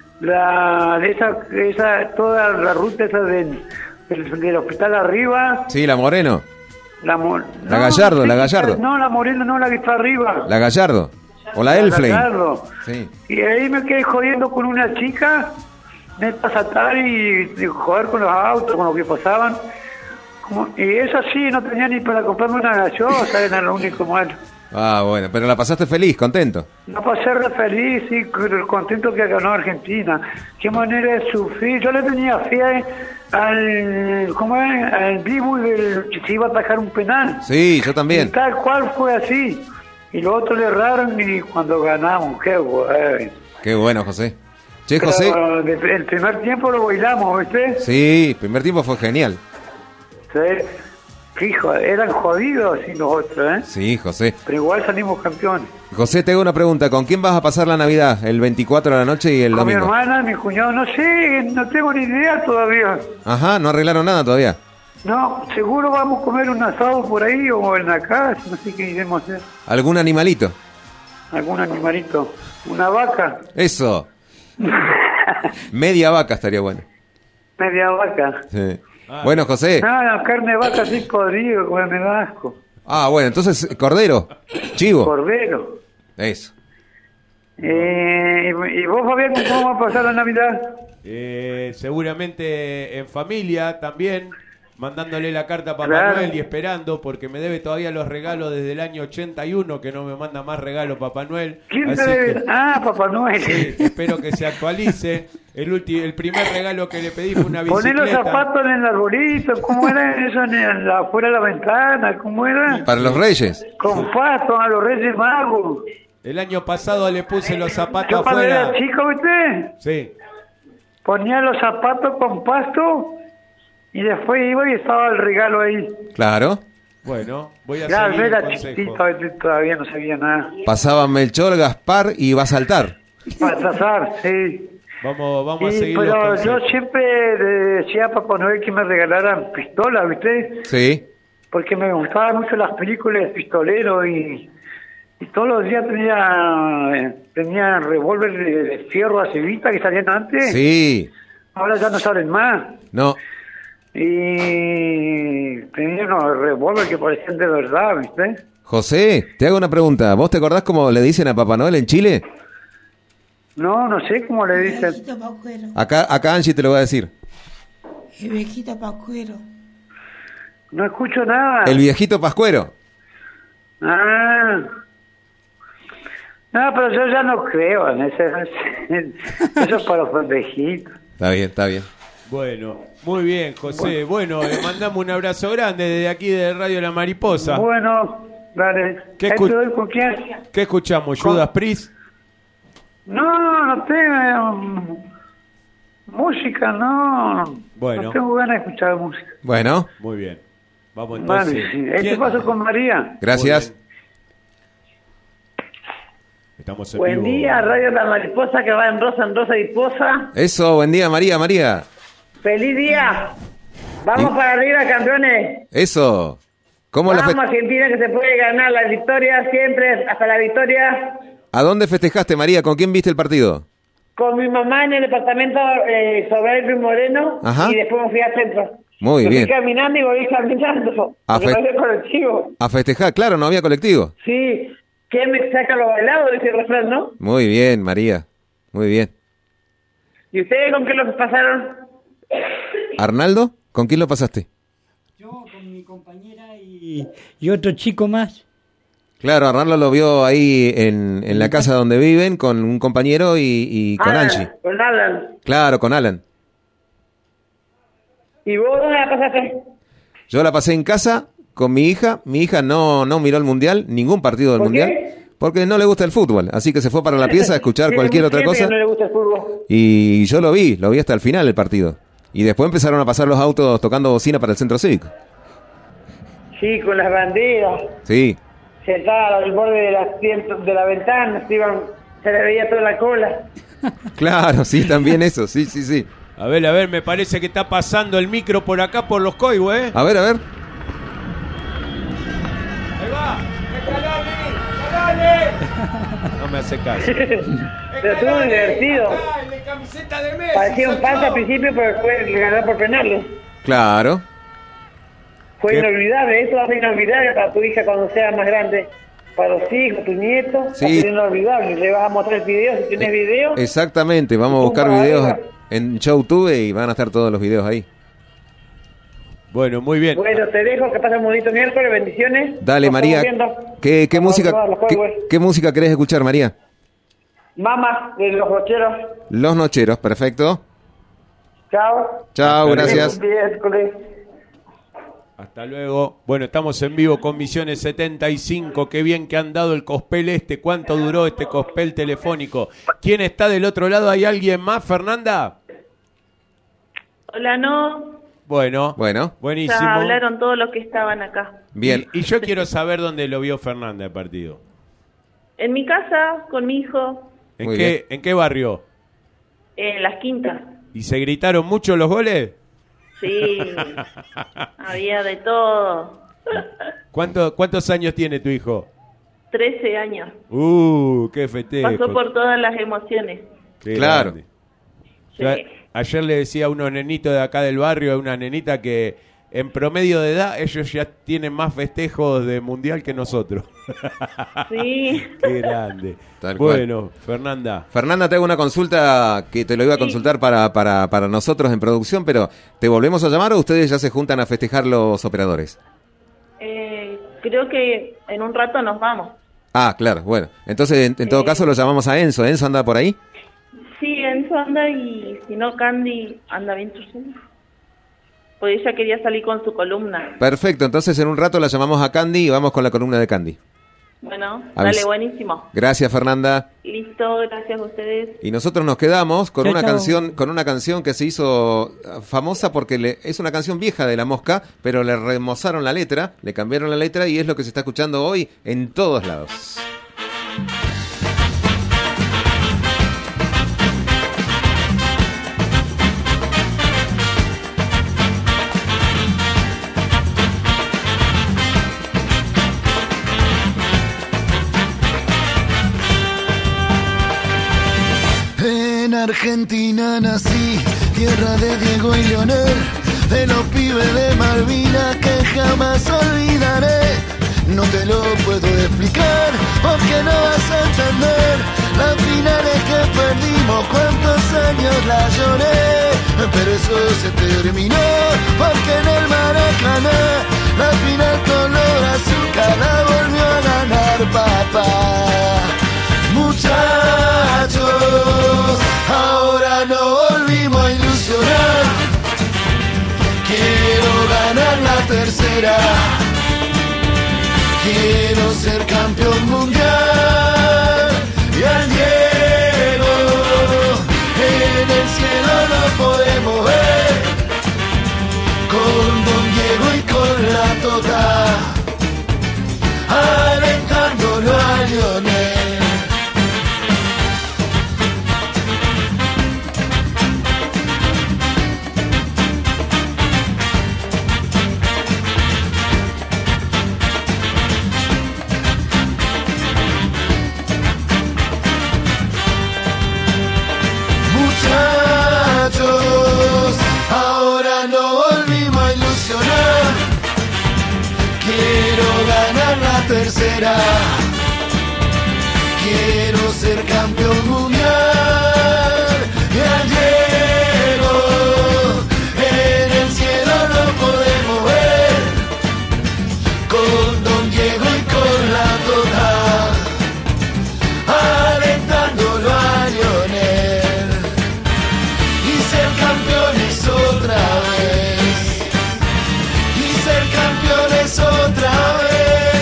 toda la ruta esa del hospital arriba. Sí, la Moreno. La Gallardo, la Gallardo. No, la Moreno no, la que está arriba. La Gallardo. O la Elflame. Gallardo. Sí. Y ahí me quedé jodiendo con una chica, me pasatar y joder con los autos, con lo que pasaban. Y eso sí, no tenía ni para comprarme una gaseosa, era lo único malo. Bueno, pero la pasaste feliz, contento. No pasé re feliz y contento que ganó Argentina. Qué manera de sufrir. Yo le tenía fe al Dibu que se iba a atajar un penal. Sí, yo también. Y tal cual fue así. Y los otros le erraron y cuando ganamos, qué bueno. Qué bueno, José. Che, Pero José. el primer tiempo lo bailamos, ¿viste? Sí, el primer tiempo fue genial. Fijo, eran jodidos así los otros, ¿eh? Sí, José. Pero igual salimos campeones. José, te hago una pregunta. ¿Con quién vas a pasar la Navidad? El 24 de la noche y el Con domingo. mi hermana, mi cuñado, no sé, no tengo ni idea todavía. Ajá, no arreglaron nada todavía. No, seguro vamos a comer un asado por ahí o en la casa, no sé qué iremos a hacer. ¿Algún animalito? Algún animalito. Una vaca. Eso. Media vaca estaría bueno. Media vaca. Sí. Bueno, José. No, carne de vaca así podrido, como me da asco. Bueno, entonces, cordero, chivo. Cordero. Eso. ¿Y vos, Fabián, cómo va a pasar la Navidad? Seguramente en familia también, mandándole la carta a Papá Claro. Noel y esperando, porque me debe todavía los regalos desde el año 81, que no me manda más regalos Papá Noel. ¿Quién Así te debe? que, Papá Noel. sí, espero que se actualice. El primer regalo que le pedí fue una bicicleta. Poner los zapatos en el arbolito, ¿cómo era eso? Afuera de la ventana, ¿cómo era? Para los reyes. Con pasto a los Reyes Magos. El año pasado le puse los zapatos Yo cuando afuera. era chico, ¿viste? Sí. Ponía los zapatos con pasto y después iba y estaba el regalo ahí. Claro. Bueno, voy a Ya, seguir yo el era consejo. chiquitito, ¿viste? Todavía no sabía nada. Pasaban Melchor, Gaspar y va a saltar. Para trazar, sí. Vamos a Y, seguir los pero yo consejos. siempre le decía a Papá Noel que me regalaran pistolas, ¿viste? Sí. Porque me gustaban mucho las películas de pistoleros y todos los días tenía revólver de fierro a cevita que salían antes. Sí. Ahora ya no salen más. No. Y tenía unos revólver que parecían de verdad, ¿viste? José, te hago una pregunta. ¿Vos te acordás cómo le dicen a Papá Noel en Chile? No sé cómo le dicen. Viejito Pascuero. Acá Angie te lo va a decir. El viejito Pascuero. No escucho nada. El viejito pascuero. Ah. No, pero yo ya no creo en eso. Eso es para los pendejitos. Está bien, está bien. Bueno, muy bien, José. Bueno, le mandamos un abrazo grande desde aquí de Radio La Mariposa. Bueno, dale. ¿Qué, ¿Ahí te doy con quién? ¿Qué escuchamos? ¿Judas Priest? No tengo música, no. Bueno. No tengo ganas de escuchar música. Bueno. Muy bien. Vamos entonces. Vale, ¿qué pasó con María? Gracias. Estamos en Buen vivo. día, Radio La Mariposa que va en rosa y posa. Eso, buen día, María. ¡Feliz día! Vamos ¿Y? para arriba, campeones. Eso. ¿Cómo Vamos, la Argentina, que se puede ganar la victoria siempre, hasta la victoria. ¿A dónde festejaste, María? ¿Con quién viste el partido? Con mi mamá en el departamento sobre el Río Moreno. Ajá. Y después me fui al centro. Muy Me bien. fui caminando y volví caminando. A Porque fe- no había colectivo. A festejar, claro, no había colectivo. Sí. ¿Quién me saca lo bailado? Dice el refrán, ¿no? Muy bien, María. Muy bien. ¿Y ustedes con qué lo pasaron? ¿Arnaldo? ¿Con quién lo pasaste? Y otro chico más. Claro, Arnaldo lo vio ahí en la casa donde viven con un compañero y con Angie. Con Alan. Claro, con Alan. ¿Y vos dónde la pasaste? Yo la pasé en casa con mi hija. Mi hija no miró el mundial, ningún partido del ¿Por mundial. qué? Porque no le gusta el fútbol. Así que se fue para la pieza a escuchar Sí, cualquier mucha otra gente cosa. que no le gusta el fútbol. Y yo lo vi hasta el final el partido. Y después empezaron a pasar los autos tocando bocina para el centro cívico. Sí, con las banderas. Sí, Sentadas al borde de la ventana. Se le veía toda la cola. claro, sí, también eso. Sí, sí, sí. A ver, me parece que está pasando el micro por acá por los Coihue, ¿eh? A ver, a ver. Ahí va. ¡Escalone! No me hace caso. Pero estuvo divertido. Parecía un pase al principio, pero después le ganó por penales. Claro. Fue ¿Qué? inolvidable. Eso va a ser inolvidable para tu hija cuando sea más grande. Para los hijos, tus nietos. Sí. Va a ser inolvidable. Le vas a mostrar el video. Si tienes video. Exactamente, vamos a buscar videos en YouTube y van a estar todos los videos ahí. Bueno, muy bien. Bueno, te dejo. Que pasen un bonito miércoles. Bendiciones. Dale, Nos María. estamos viendo. ¿Qué Vamos música, a probar los qué, Coihue. qué música querés escuchar, María? Mama de los Rocheros. Los Nocheros, perfecto. Chao. Chao, Hasta gracias. Miércoles. Hasta luego. Bueno, estamos en vivo con Misiones 75. Qué bien que han dado el cospel este. ¿Cuánto duró este cospel telefónico? ¿Quién está del otro lado? ¿Hay alguien más, Fernanda? Hola, no. Bueno, buenísimo. Ya hablaron todos los que estaban acá. Bien. Y yo quiero saber dónde lo vio Fernanda el partido. En mi casa, con mi hijo, ¿En qué barrio? en Las Quintas. ¿Y se gritaron mucho los goles? Sí, había de todo. ¿Cuántos años tiene tu hijo? 13 años. Qué festejo. Pasó por todas las emociones. Qué Claro. grande. Yo ayer le decía a unos nenitos de acá del barrio, a una nenita que en promedio de edad ellos ya tienen más festejos de mundial que nosotros. Sí. Qué grande. Tal cual. Bueno, Fernanda. Fernanda, te hago una consulta que te lo iba a consultar para nosotros en producción, pero ¿te volvemos a llamar o ustedes ya se juntan a festejar los operadores? Creo que en un rato nos vamos. Ah, claro, bueno. Entonces, en todo caso, lo llamamos a Enzo. ¿Enzo anda por ahí? Sí, Enzo anda y si no, Candy anda bien chusuna. Pues ella quería salir con su columna. Perfecto, entonces en un rato la llamamos a Candy y vamos con la columna de Candy. Bueno, Avis- dale, buenísimo. Gracias, Fernanda. Listo, gracias a ustedes. Y nosotros nos quedamos con Chao, una chao. canción que se hizo famosa porque es una canción vieja de La Mosca, pero le remozaron la letra, le cambiaron la letra y es lo que se está escuchando hoy en todos lados. En Argentina nací, tierra de Diego y Leonel, de los pibes de Malvinas que jamás olvidaré. No te lo puedo explicar porque no vas a entender las finales que perdimos, cuántos años la lloré, pero eso se terminó porque en el Maracaná la final color azúcar la volvió a ganar papá. Muchachos, ahora no volvimos a ilusionar. Quiero ganar la tercera. Quiero ser campeón mundial. Y al Diego en el cielo lo podemos ver. Con Don Diego y con la Tota, alentándolo a Lionel. tercera. Quiero ser campeón mundial. Ya llego, en el cielo lo podemos ver, con Don Diego y con la Tota, alentándolo a Lionel, y ser campeones otra vez, y ser campeones otra vez.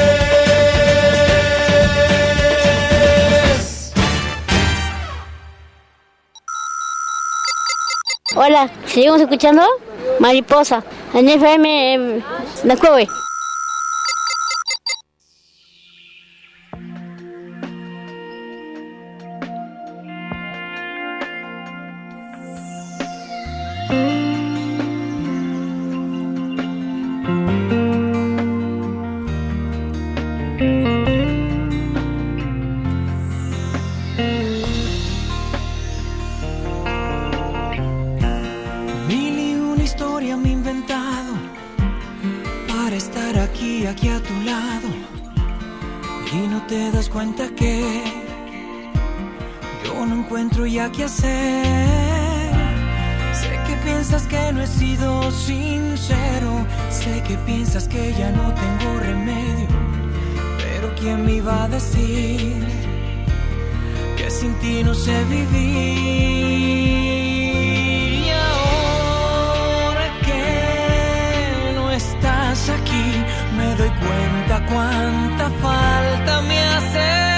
Hola, ¿seguimos escuchando? Mariposa, en FM La Cueve. Mil y una historia me he inventado para estar aquí a tu lado, y no te das cuenta que yo no encuentro ya qué hacer. Sé que piensas que no he sido sincero, sé que piensas que ya no tengo remedio, pero ¿quién me iba a decir que sin ti no sé vivir? Y ahora que no estás aquí, me doy cuenta cuánta falta me hace.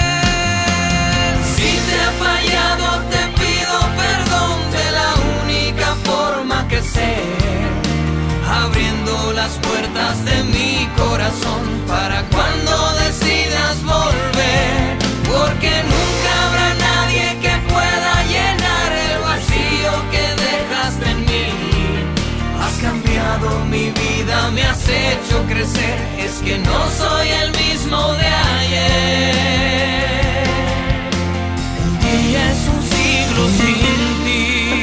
Si te he fallado, te pido perdón de la única forma que sé, abriendo las puertas de mi corazón para cuando decidas volver, porque nunca habrá nadie que pueda llenar el vacío que dejaste en mí. Has cambiado mi vida, me has hecho crecer, es que no soy el mismo de ayer. Un día es un siglo sin ti.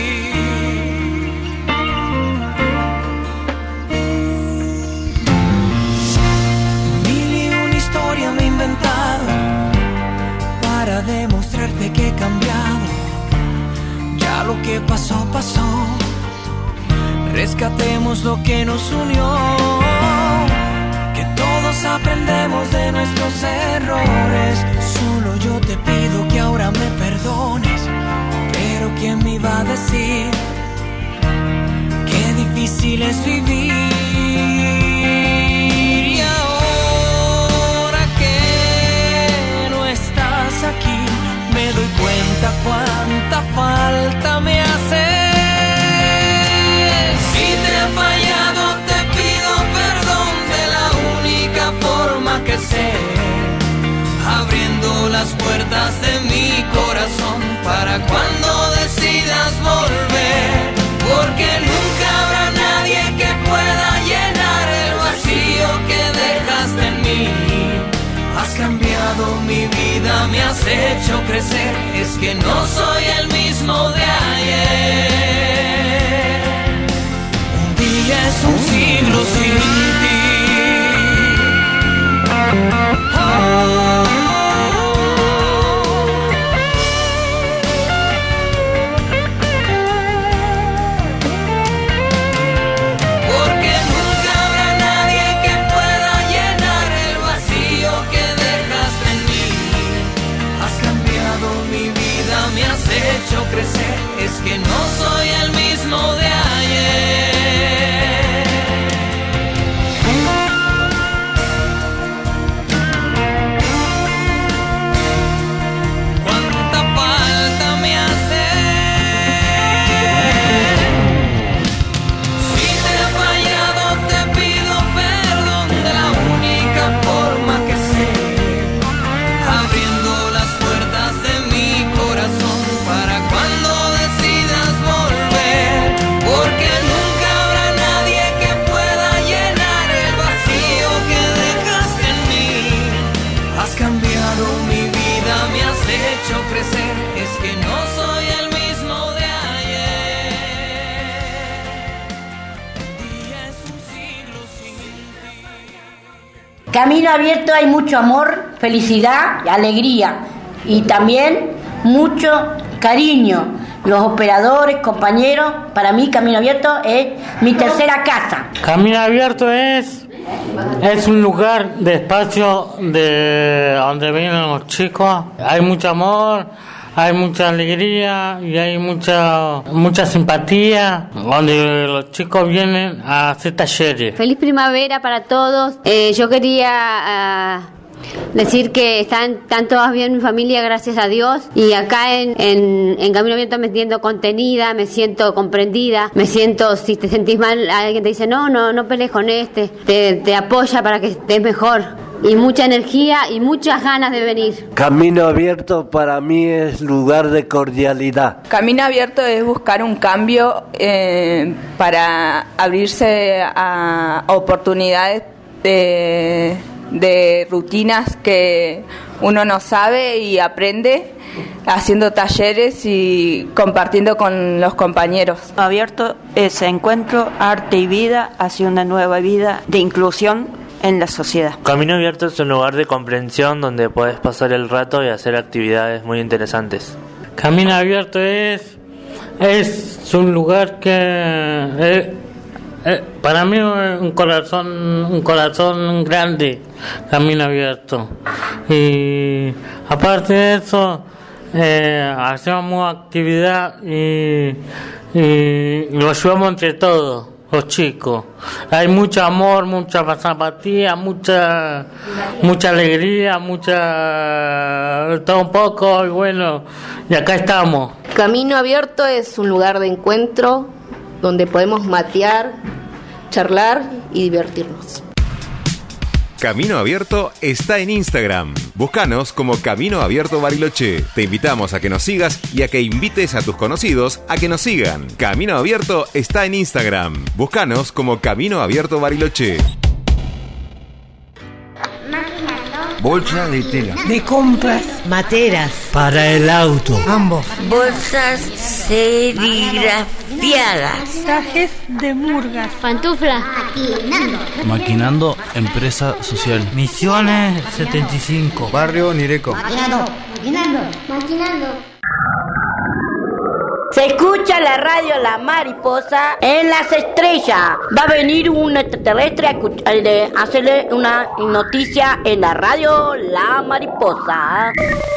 Mil y una historia me he inventado para demostrarte que he cambiado. Ya lo que pasó, pasó. Rescatemos lo que nos unió, que todos aprendemos de nuestros errores. Solo yo te pido que ahora me perdones, pero ¿quién me iba a decir qué difícil es vivir? Y ahora que no estás aquí, me doy cuenta cuánta falta me hace. Si te he fallado, te pido perdón de la única forma que sé, abriendo las puertas de mi corazón para cuando decidas volver, porque nunca habrá nadie que pueda llenar el vacío que dejaste en mí. Has cambiado mi vida, me has hecho crecer, es que no soy el mismo de ayer. Un día es un siglo sin ti. Porque nunca habrá nadie que pueda llenar el vacío que dejaste en mí. Has cambiado mi vida, me has hecho crecer, es que no soy el mismo de ayer. Cuánta falta me hace. Si te he fallado, te pido perdón de la única forma que sé, abriendo las puertas de mi corazón para cuando decidas volver, porque nunca Camino Abierto hay mucho amor, felicidad, alegría y también mucho cariño. Los operadores, compañeros, para mí Camino Abierto es mi tercera casa. Camino Abierto es un lugar de espacio de donde vienen los chicos. Hay mucho amor, hay mucha alegría y hay mucha simpatía, donde los chicos vienen a hacer talleres. Feliz primavera para todos. Yo quería decir que están todas bien mi familia, gracias a Dios, y acá en Camino Abierto me siento contenida, me siento comprendida, me siento, si te sentís mal, alguien te dice no pelees con te apoya para que estés mejor, y mucha energía y muchas ganas de venir. Camino Abierto para mí es lugar de cordialidad. Camino Abierto es buscar un cambio para abrirse a oportunidades de rutinas que uno no sabe y aprende haciendo talleres y compartiendo con los compañeros. Abierto es encuentro, arte y vida hacia una nueva vida de inclusión en la sociedad. Camino Abierto es un lugar de comprensión donde podés pasar el rato y hacer actividades muy interesantes. Camino Abierto es un lugar que para mí un corazón grande, Camino Abierto. Y aparte de eso, hacemos actividad y lo ayudamos entre todos, los chicos. Hay mucho amor, mucha simpatía, mucha alegría, todo un poco, y bueno, y acá estamos. Camino Abierto es un lugar de encuentro donde podemos matear, charlar y divertirnos. Camino Abierto está en Instagram. Búscanos como Camino Abierto Bariloche. Te invitamos a que nos sigas y a que invites a tus conocidos a que nos sigan. Camino Abierto está en Instagram. Búscanos como Camino Abierto Bariloche. Bolsa de tela. De compras. Materas. Para el auto. Ambos. Bolsas serigrafiadas. Trajes de murgas. Pantuflas. Maquinando Empresa Social. Misiones 75. Barrio Nireco. Maquinando. Se escucha la radio La Mariposa en las estrellas. Va a venir un extraterrestre a hacerle una noticia en la radio La Mariposa.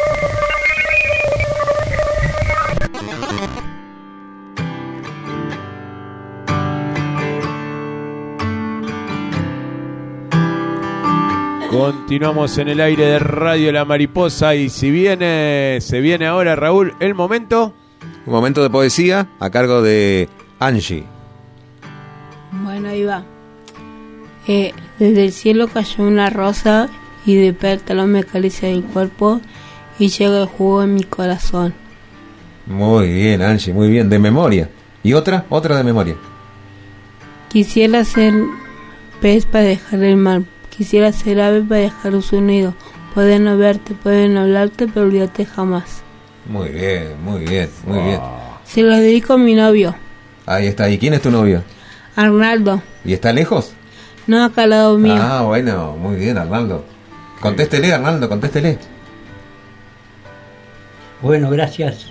Continuamos en el aire de Radio La Mariposa y se viene ahora, Raúl, el momento... Un momento de poesía a cargo de Angie. Bueno, ahí va. Desde el cielo cayó una rosa y de pétalos me acaricia mi cuerpo y llega el jugo en mi corazón. Muy bien, Angie, muy bien, de memoria. ¿Y otra de memoria? Quisiera ser pez para dejar el mar. Quisiera ser ave para dejar su nido. Pueden no verte, pueden no hablarte, pero olvídate jamás. Muy bien, muy bien, muy bien. Se lo dedico a mi novio. Ahí está. ¿Y quién es tu novio? Arnaldo. ¿Y está lejos? No, acá al lado mío. Ah, bueno, muy bien, Arnaldo. Contéstele, Arnaldo, contéstele. Bueno, gracias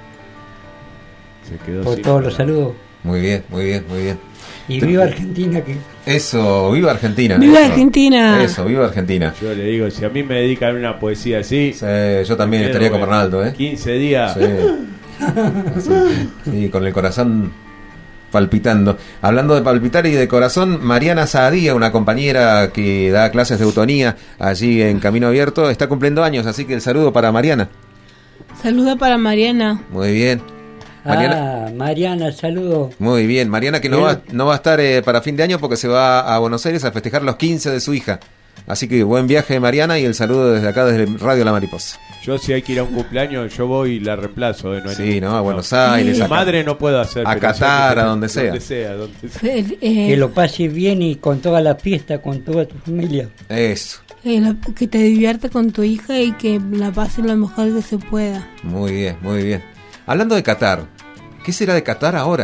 por todos los saludos. Muy bien, muy bien, muy bien. Y viva Argentina. Eso, viva Argentina. ¡Viva Argentina! Eso, viva Argentina. Yo le digo, si a mí me dedican una poesía así... Sí, yo también estaría como Arnaldo, 15 días. Sí. Sí, con el corazón palpitando. Hablando de palpitar y de corazón, Mariana Saadía, una compañera que da clases de eutonía allí en Camino Abierto, está cumpliendo años, así que el saludo para Mariana. Saludo para Mariana. Muy bien. Mariana, saludo. Muy bien, Mariana que no va a estar para fin de año porque se va a Buenos Aires a festejar los 15 de su hija. Así que buen viaje, Mariana, y el saludo desde acá, desde Radio La Mariposa. Yo si hay que ir a un cumpleaños, yo voy y la reemplazo. Sí, ¿no? A Buenos Aires. Mi madre no puedo hacer. A Qatar, a donde sea. Que lo pases bien y con toda la fiesta, con toda tu familia. Eso. Que te diviertas con tu hija y que la pases lo mejor que se pueda. Muy bien, muy bien. Hablando de Qatar, ¿qué será de Qatar ahora?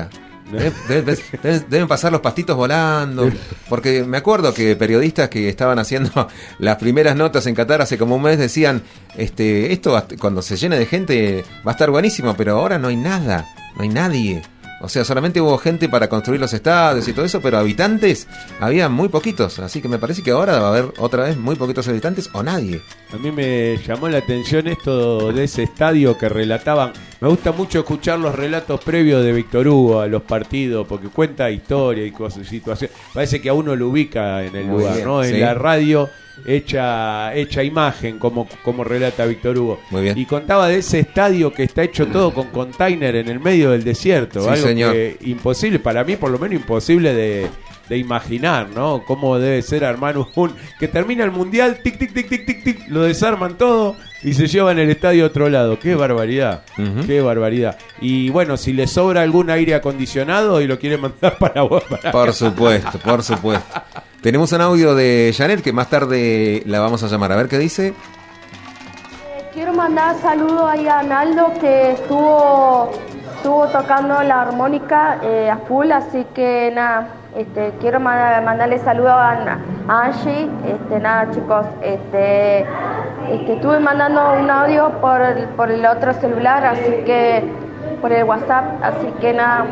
Deben pasar los pastitos volando. Porque me acuerdo que periodistas que estaban haciendo las primeras notas en Qatar hace como un mes decían, esto cuando se llene de gente va a estar buenísimo, pero ahora no hay nada, no hay nadie. O sea, solamente hubo gente para construir los estadios y todo eso, pero habitantes había muy poquitos. Así que me parece que ahora va a haber otra vez muy poquitos habitantes o nadie. A mí me llamó la atención esto de ese estadio que relataban. Me gusta mucho escuchar los relatos previos de Víctor Hugo a los partidos, porque cuenta historia y cosas, situaciones. Parece que a uno lo ubica en el lugar, ¿no? En la radio hecha imagen, como relata Víctor Hugo. Muy bien. Y contaba de ese estadio que está hecho todo con container en el medio del desierto. Sí, algo señor. que imposible, para mí por lo menos imposible de imaginar, ¿no? Cómo debe ser armar que termina el mundial, tic, tic, tic, tic, tic, tic, lo desarman todo y se llevan el estadio a otro lado. ¡Qué barbaridad! ¡Qué barbaridad! Y bueno, si le sobra algún aire acondicionado y lo quiere mandar para vos. Por supuesto, por supuesto. Tenemos un audio de Janet que más tarde la vamos a llamar. A ver qué dice. Quiero mandar saludos ahí a Arnaldo, que estuvo tocando la armónica a full, así que nada, quiero mandarle saludos a Angie. Nada, chicos, estuve mandando un audio por el otro celular, así que por el WhatsApp, así que nada,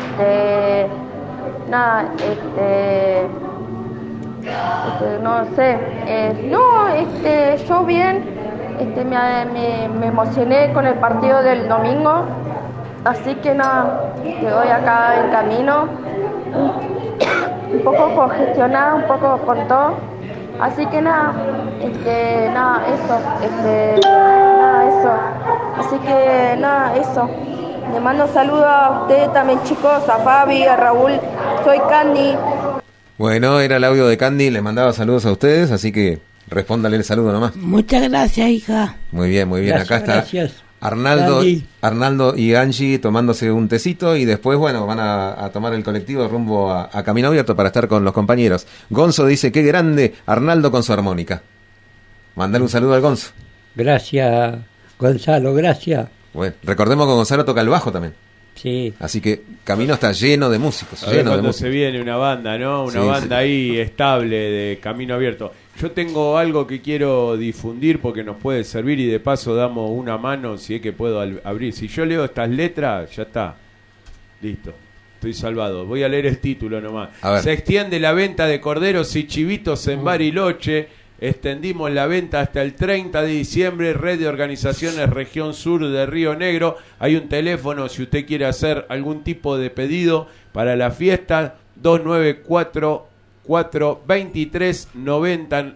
no sé, yo bien, me emocioné con el partido del domingo, así que nada, voy acá en camino, un poco congestionada, un poco con todo, así que nada, eso, así que nada, eso. Le mando saludos a ustedes también, chicos, a Fabi, a Raúl, soy Candy. Bueno, era el audio de Candy, le mandaba saludos a ustedes, así que respóndale el saludo nomás. Muchas gracias, hija. Muy bien, muy bien. Gracias, Acá está gracias. Arnaldo y Angie tomándose un tecito y después, bueno, van a tomar el colectivo rumbo a Camino Abierto para estar con los compañeros. Gonzo dice, qué grande Arnaldo con su armónica. Mandale un saludo al Gonzo. Gracias, Gonzalo, gracias. Bueno, recordemos que Gonzalo toca el bajo también. Sí. Así que Camino está lleno de músicos. A ver cuando se viene una banda, ¿no? Una banda ahí estable de Camino Abierto. Yo tengo algo que quiero difundir porque nos puede servir y de paso damos una mano si es que puedo abrir. Si yo leo estas letras, ya está. Listo. Estoy salvado. Voy a leer el título nomás. Se extiende la venta de corderos y chivitos en Bariloche. Extendimos la venta hasta el 30 de diciembre. Red de Organizaciones Región Sur de Río Negro. Hay un teléfono si usted quiere hacer algún tipo de pedido para la fiesta. 2944-2390-30.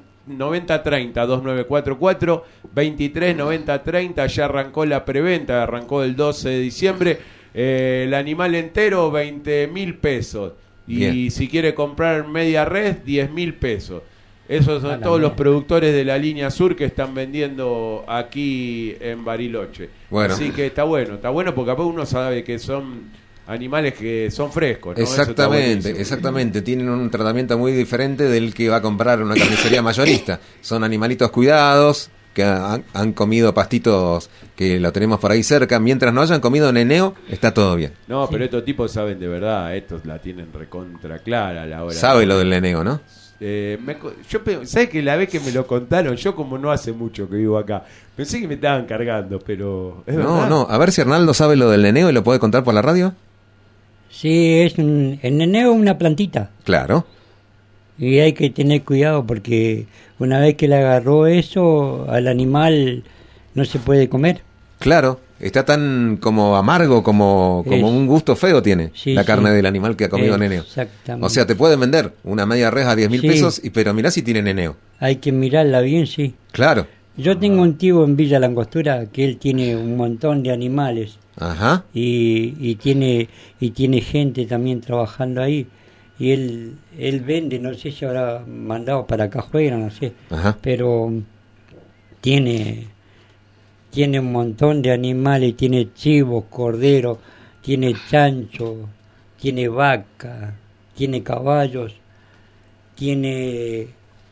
2944-2390-30. Ya arrancó la preventa. Arrancó el 12 de diciembre. El animal entero, 20.000 pesos. Y Bien. si quiere comprar media red, 10.000 pesos. Esos son todos los productores de la línea sur que están vendiendo aquí en Bariloche. Bueno. Así que está bueno porque capaz uno sabe que son animales que son frescos, ¿no? Exactamente. Tienen un tratamiento muy diferente del que va a comprar una carnicería mayorista. Son animalitos cuidados, que han comido pastitos que lo tenemos por ahí cerca. Mientras no hayan comido neneo, está todo bien. No, pero estos tipos saben de verdad, estos la tienen recontra clara a la hora. Sabe lo del neneo, ¿no? ¿Sabes que la vez que me lo contaron, yo como no hace mucho que vivo acá, pensé que me estaban cargando, pero es verdad. No, a ver si Arnaldo sabe lo del neneo y lo puede contar por la radio. Sí, el neneo es una plantita. Claro. Y hay que tener cuidado porque una vez que le agarró eso, al animal no se puede comer. Claro, está tan como amargo, como un gusto feo tiene la carne del animal que ha comido neneo. Exactamente. O sea, te pueden vender una media res a 10.000 pesos, pero mirá si tiene neneo. Hay que mirarla bien, sí. Claro. Yo tengo un tío en Villa Langostura que él tiene un montón de animales. Ajá. Y tiene gente también trabajando ahí. Y él vende, no sé si habrá mandado para Cajueira, no sé. Ajá. Pero tiene un montón de animales, tiene chivos, corderos, tiene chancho, tiene vaca, tiene caballos, tiene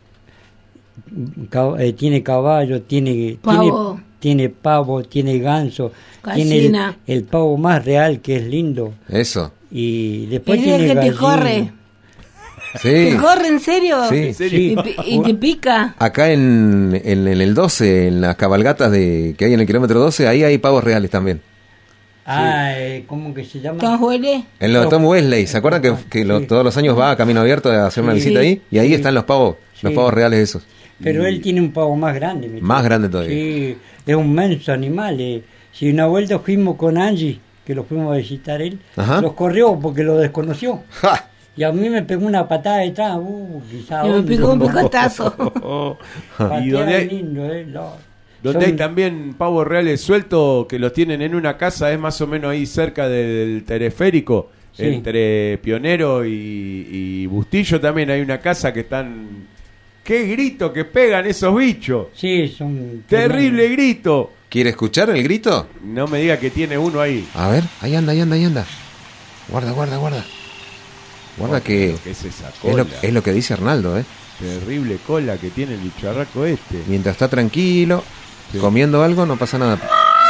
caballo, tiene pavo, tiene ganso, Gallina. tiene el pavo más real que es lindo. Eso. Y después El día tiene que te gallina. corre. Sí. ¿Te corre en serio? Sí. ¿Y te pica? Acá en el 12, en las cabalgatas que hay en el kilómetro 12, ahí hay pavos reales también. ¿Cómo que se llama? ¿Tom Wesley? En lo de Tom Wesley, ¿se acuerdan que todos los años va a Camino Abierto a hacer una visita ahí? Y ahí están los pavos reales esos. Pero él tiene un pavo más grande. Más grande todavía. Sí, es un menso animal. Si una vuelta fuimos con Angie, que lo fuimos a visitar él, los corrió porque lo desconoció. ¡Ja! Y a mí me pegó una patada detrás. Y me pegó un picotazo. Y donde hay también pavos reales sueltos que los tienen en una casa, es más o menos ahí cerca del teleférico, entre Pionero y Bustillo también hay una casa que están... ¡Qué grito que pegan esos bichos! Sí, son... ¡Terrible grito! ¿Quiere escuchar el grito? No me diga que tiene uno ahí. A ver, ahí anda. Guarda. Guarda que ¿Qué es esa cola? Es lo que dice Arnaldo, Terrible cola que tiene el bicharraco este. Mientras está tranquilo, comiendo algo, no pasa nada.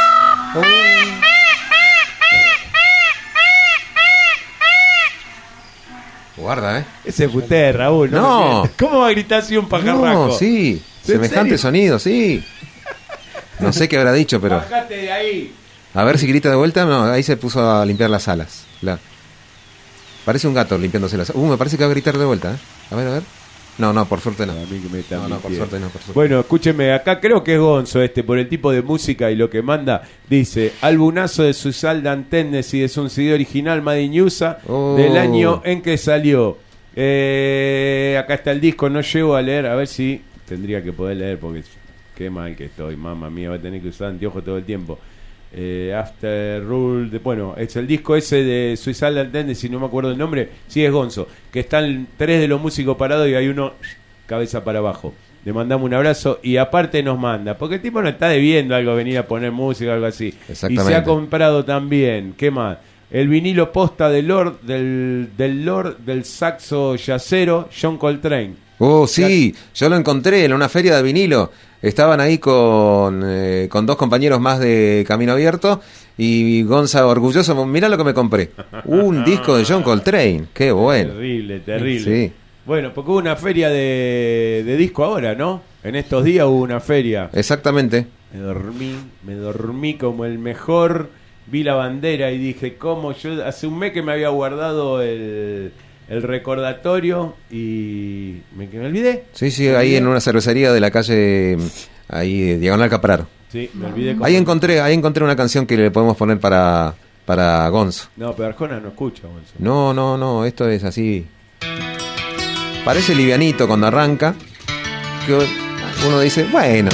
Guarda, Ese es usted, Raúl. No. ¿Cómo va a gritar así un pajarraco? No, sí. Semejante sonido, sí. No sé qué habrá dicho, pero... Bajate de ahí. A ver si grita de vuelta. No, ahí se puso a limpiar las alas. Parece un gato limpiándose las alas. Me parece que va a gritar de vuelta. A ver. No, por suerte no. A mí que me está por suerte no. Bueno, escúcheme, acá creo que es Gonzo por el tipo de música y lo que manda. Dice, albumazo de Suicidal Tendency es un CD original Made in USA del año en que salió. Acá está el disco, no llego a leer, a ver si tendría que poder leer porque qué mal que estoy, mamá mía, va a tener que usar anteojos todo el tiempo. After Rule, bueno, es el disco ese de Suicidal Tendency, no me acuerdo el nombre, sí es Gonzo, que están 3 de los músicos parados y hay uno cabeza para abajo. Le mandamos un abrazo y aparte nos manda, porque el tipo no está debiendo algo, venir a poner música o algo así. Y se ha comprado también, ¿qué más? El vinilo posta del Lord, del saxo yacero John Coltrane. Sí, yo lo encontré en una feria de vinilo. Estaban ahí con 2 compañeros más de Camino Abierto y Gonza orgulloso, mirá lo que me compré. Un disco de John Coltrane, qué bueno. Terrible. Sí. Bueno, porque hubo una feria de disco ahora, ¿no? En estos días hubo una feria. Exactamente. Me dormí como el mejor, vi la bandera y dije, ¿cómo? Yo hace un mes que me había guardado el recordatorio y me olvidé. Sí, ahí en una cervecería de la calle, ahí Diagonal Capraro. Sí, me olvidé. Ahí encontré una canción que le podemos poner para Gonzo. No, pero Arjona no escucha, Gonzo. No, esto es así. Parece livianito cuando arranca, que uno dice, bueno.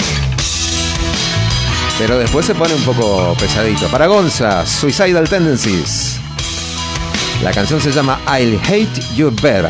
Pero después se pone un poco pesadito. Para Gonza, Suicidal Tendencies. La canción se llama I'll Hate You Better.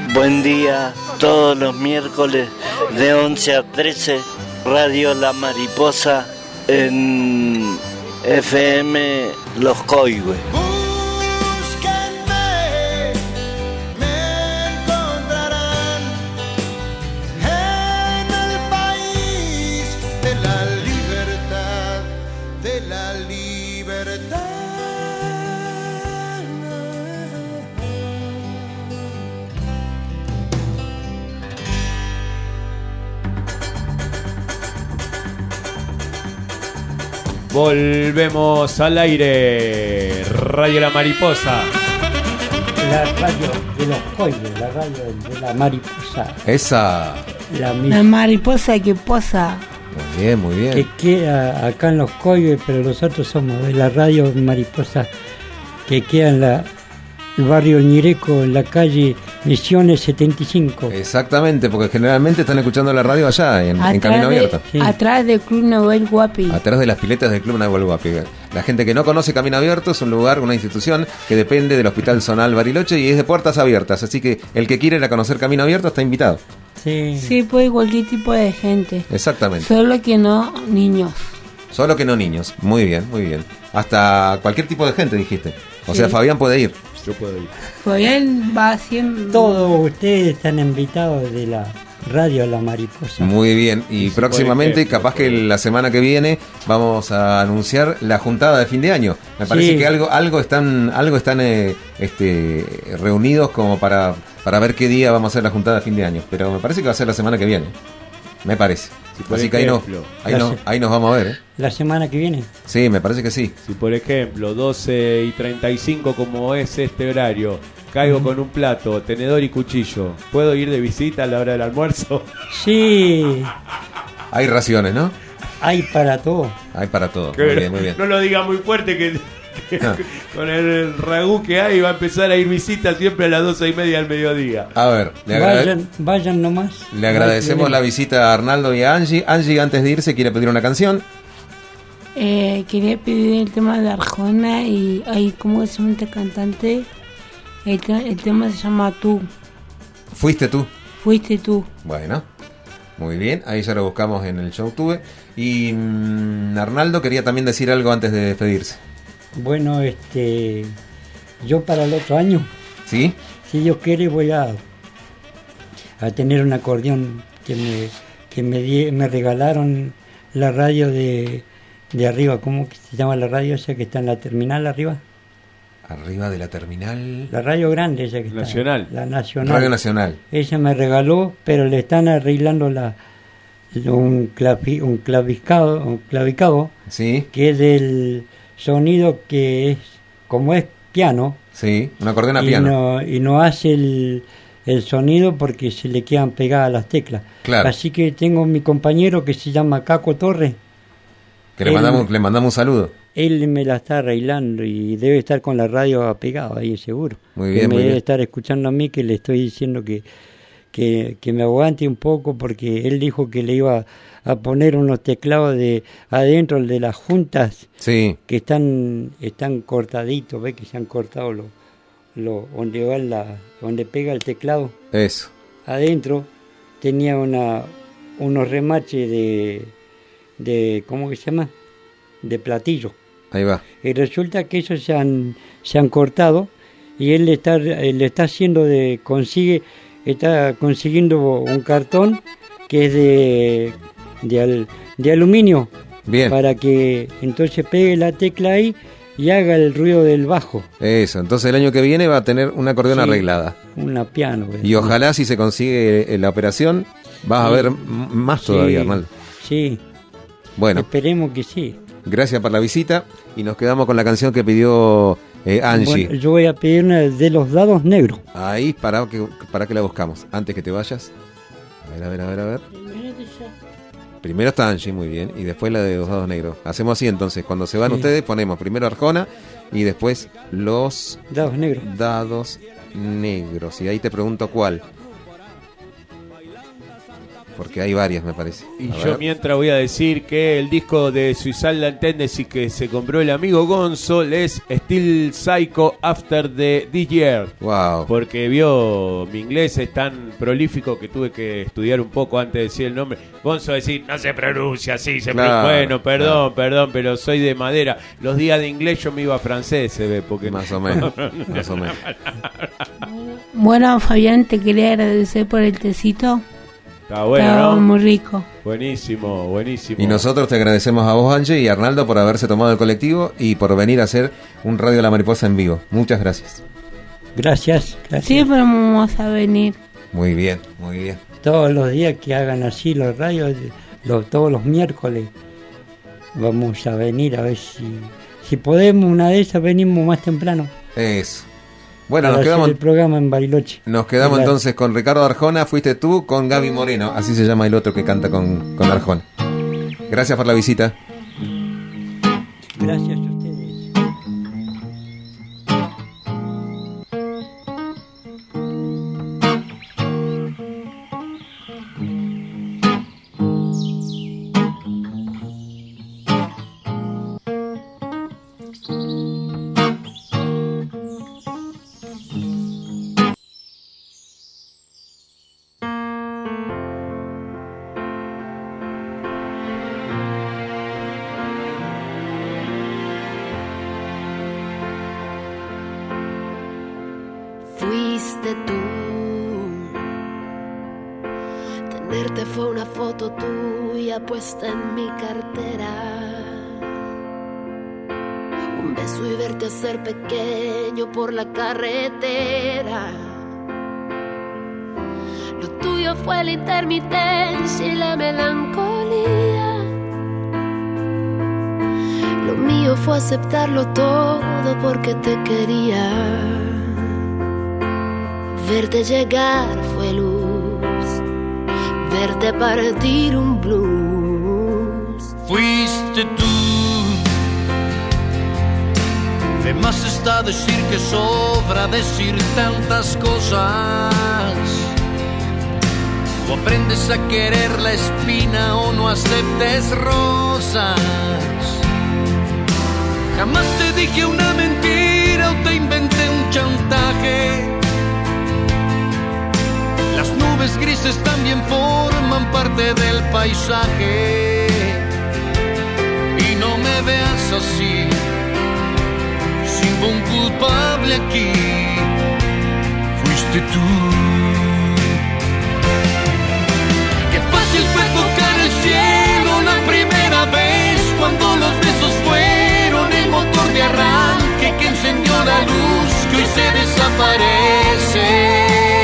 Buen día, todos los miércoles de 11 a 13, Radio La Mariposa en FM Los Coihues. Volvemos al aire. Radio La Mariposa. La radio de los Coihues, la radio de La Mariposa. Esa. La mariposa que posa. Muy bien, muy bien. Que queda acá en los Coihues, pero nosotros somos de la radio Mariposa que queda en el barrio Ñireco, en la calle Misiones 75. Exactamente, porque generalmente están escuchando la radio allá, en Camino Abierto. Sí. Atrás del Club Nahuel Huapi. Atrás de las piletas del Club Nahuel Huapi. La gente que no conoce Camino Abierto es un lugar, una institución que depende del Hospital Zonal Bariloche y es de puertas abiertas. Así que el que quiera ir a conocer Camino Abierto está invitado. Sí, puede cualquier tipo de gente. Exactamente. Solo que no niños. Solo que no niños. Muy bien, muy bien. Hasta cualquier tipo de gente, dijiste. O sea, Fabián puede ir. Yo puedo ir. Fabián va siempre. Todos ustedes están invitados de la radio La Mariposa. Muy bien. Y próximamente, capaz que la semana que viene, vamos a anunciar la juntada de fin de año. Me parece que algo están reunidos como para ver qué día vamos a hacer la juntada de fin de año. Pero me parece que va a ser la semana que viene. Me parece. Así que ahí nos vamos a ver. ¿La semana que viene? Sí, me parece que sí. Si por ejemplo 12:35 como es este horario, caigo con un plato, tenedor y cuchillo, ¿puedo ir de visita a la hora del almuerzo? Sí. Hay raciones, ¿no? Hay para todo. Hay para todo. Muy bien, muy bien. No lo diga muy fuerte que con el ragú que hay va a empezar a ir visita siempre a las 12:30 del mediodía. A ver, vayan nomás. Le agradecemos la visita a Arnaldo y a Angie. Angie, antes de irse, quiere pedir una canción. Quería pedir el tema de Arjona y hay como es un cantante. El tema se llama Tú. ¿Fuiste tú? Fuiste tú. Bueno, muy bien. Ahí ya lo buscamos en el ShowTube. Y Arnaldo quería también decir algo antes de despedirse. Bueno, yo para el otro año, ¿sí? Si Dios quiere, voy a tener un acordeón que me regalaron la radio de arriba. ¿Cómo que se llama la radio esa que está en la terminal arriba? Arriba de la terminal. La radio grande esa que Nacional. Está. La Nacional. Radio Nacional. Ella me regaló, pero le están arreglando un clavicado, ¿sí? Que es del sonido que es como es piano. Sí, un acordeón a piano. Y no hace el sonido porque se le quedan pegadas las teclas. Claro. Así que tengo mi compañero que se llama Caco Torres. Que le mandamos un saludo. Él me la está arreglando y debe estar con la radio apegada ahí seguro. Muy bien, que me muy debe bien. estar escuchando a mí, que le estoy diciendo que me aguante un poco, porque él dijo que le iba a poner unos teclados de adentro de las juntas, sí, que están cortaditos, ve que se han cortado donde va donde pega el teclado. Eso. Adentro tenía unos remaches de ¿cómo que se llama? De platillo. Ahí va. Y resulta que esos se han cortado y él le está haciendo está consiguiendo un cartón que es de aluminio. Bien. Para que entonces pegue la tecla ahí y haga el ruido del bajo. Eso, entonces el año que viene va a tener una acordeón arreglada. Una piano. Y ojalá si se consigue la operación, vas a ver más todavía, Arnaldo. Sí. Bueno. Esperemos que sí. Gracias por la visita y nos quedamos con la canción que pidió Angie. Bueno, yo voy a pedir una de Los Dados Negros. Ahí, para que la buscamos. Antes que te vayas. A ver. Primero está Angie, muy bien. Y después la de Los Dados Negros. Hacemos así entonces. Cuando se van ustedes, ponemos primero Arjona y después Los Dados Negros. Y ahí te pregunto cuál. porque hay varias, me parece. Y yo mientras voy a decir que el disco de Suicidal Tendency que se compró el amigo Gonzo es Still Psycho After the Year. Wow. Porque vio, mi inglés es tan prolífico que tuve que estudiar un poco antes de decir el nombre. Gonzo decir, no se pronuncia así, bueno, perdón, pero soy de madera. Los días de inglés yo me iba a francés, se ve, porque más o menos, más o menos. Bueno, Fabián, te quería agradecer por el tecito. Está bueno, Estaba ¿no? muy rico. Buenísimo, buenísimo. Y nosotros te agradecemos a vos, Angie, y a Arnaldo por haberse tomado el colectivo y por venir a hacer un Radio La Mariposa en vivo. Muchas gracias. Gracias. Siempre vamos a venir. Muy bien, muy bien. Todos los días que hagan así los radios, todos los miércoles, vamos a venir a ver si podemos, una de esas venimos más temprano. Eso. Bueno, nos quedamos el programa en Bariloche. Nos quedamos entonces con Ricardo Arjona, fuiste tú con Gaby Moreno, así se llama el otro que canta con Arjona. Gracias por la visita. Gracias a ustedes. Fuiste tú. Tenerte fue una foto tuya puesta en mi cartera. Un beso y verte hacer pequeño por la carretera. Lo tuyo fue la intermitencia y la melancolía. Lo mío fue aceptarlo todo porque te quería. Verte llegar fue luz, verte partir un blues. Fuiste tú. De más está decir que sobra decir tantas cosas. O aprendes a querer la espina o no aceptes rosas. Jamás te dije una mentira o te inventé un chantaje. Las nubes grises también forman parte del paisaje. Y no me veas así, si hubo un culpable aquí, fuiste tú. Qué fácil fue tocar el cielo la primera vez, cuando los besos fueron el motor de arranque que encendió la luz que hoy se desaparece.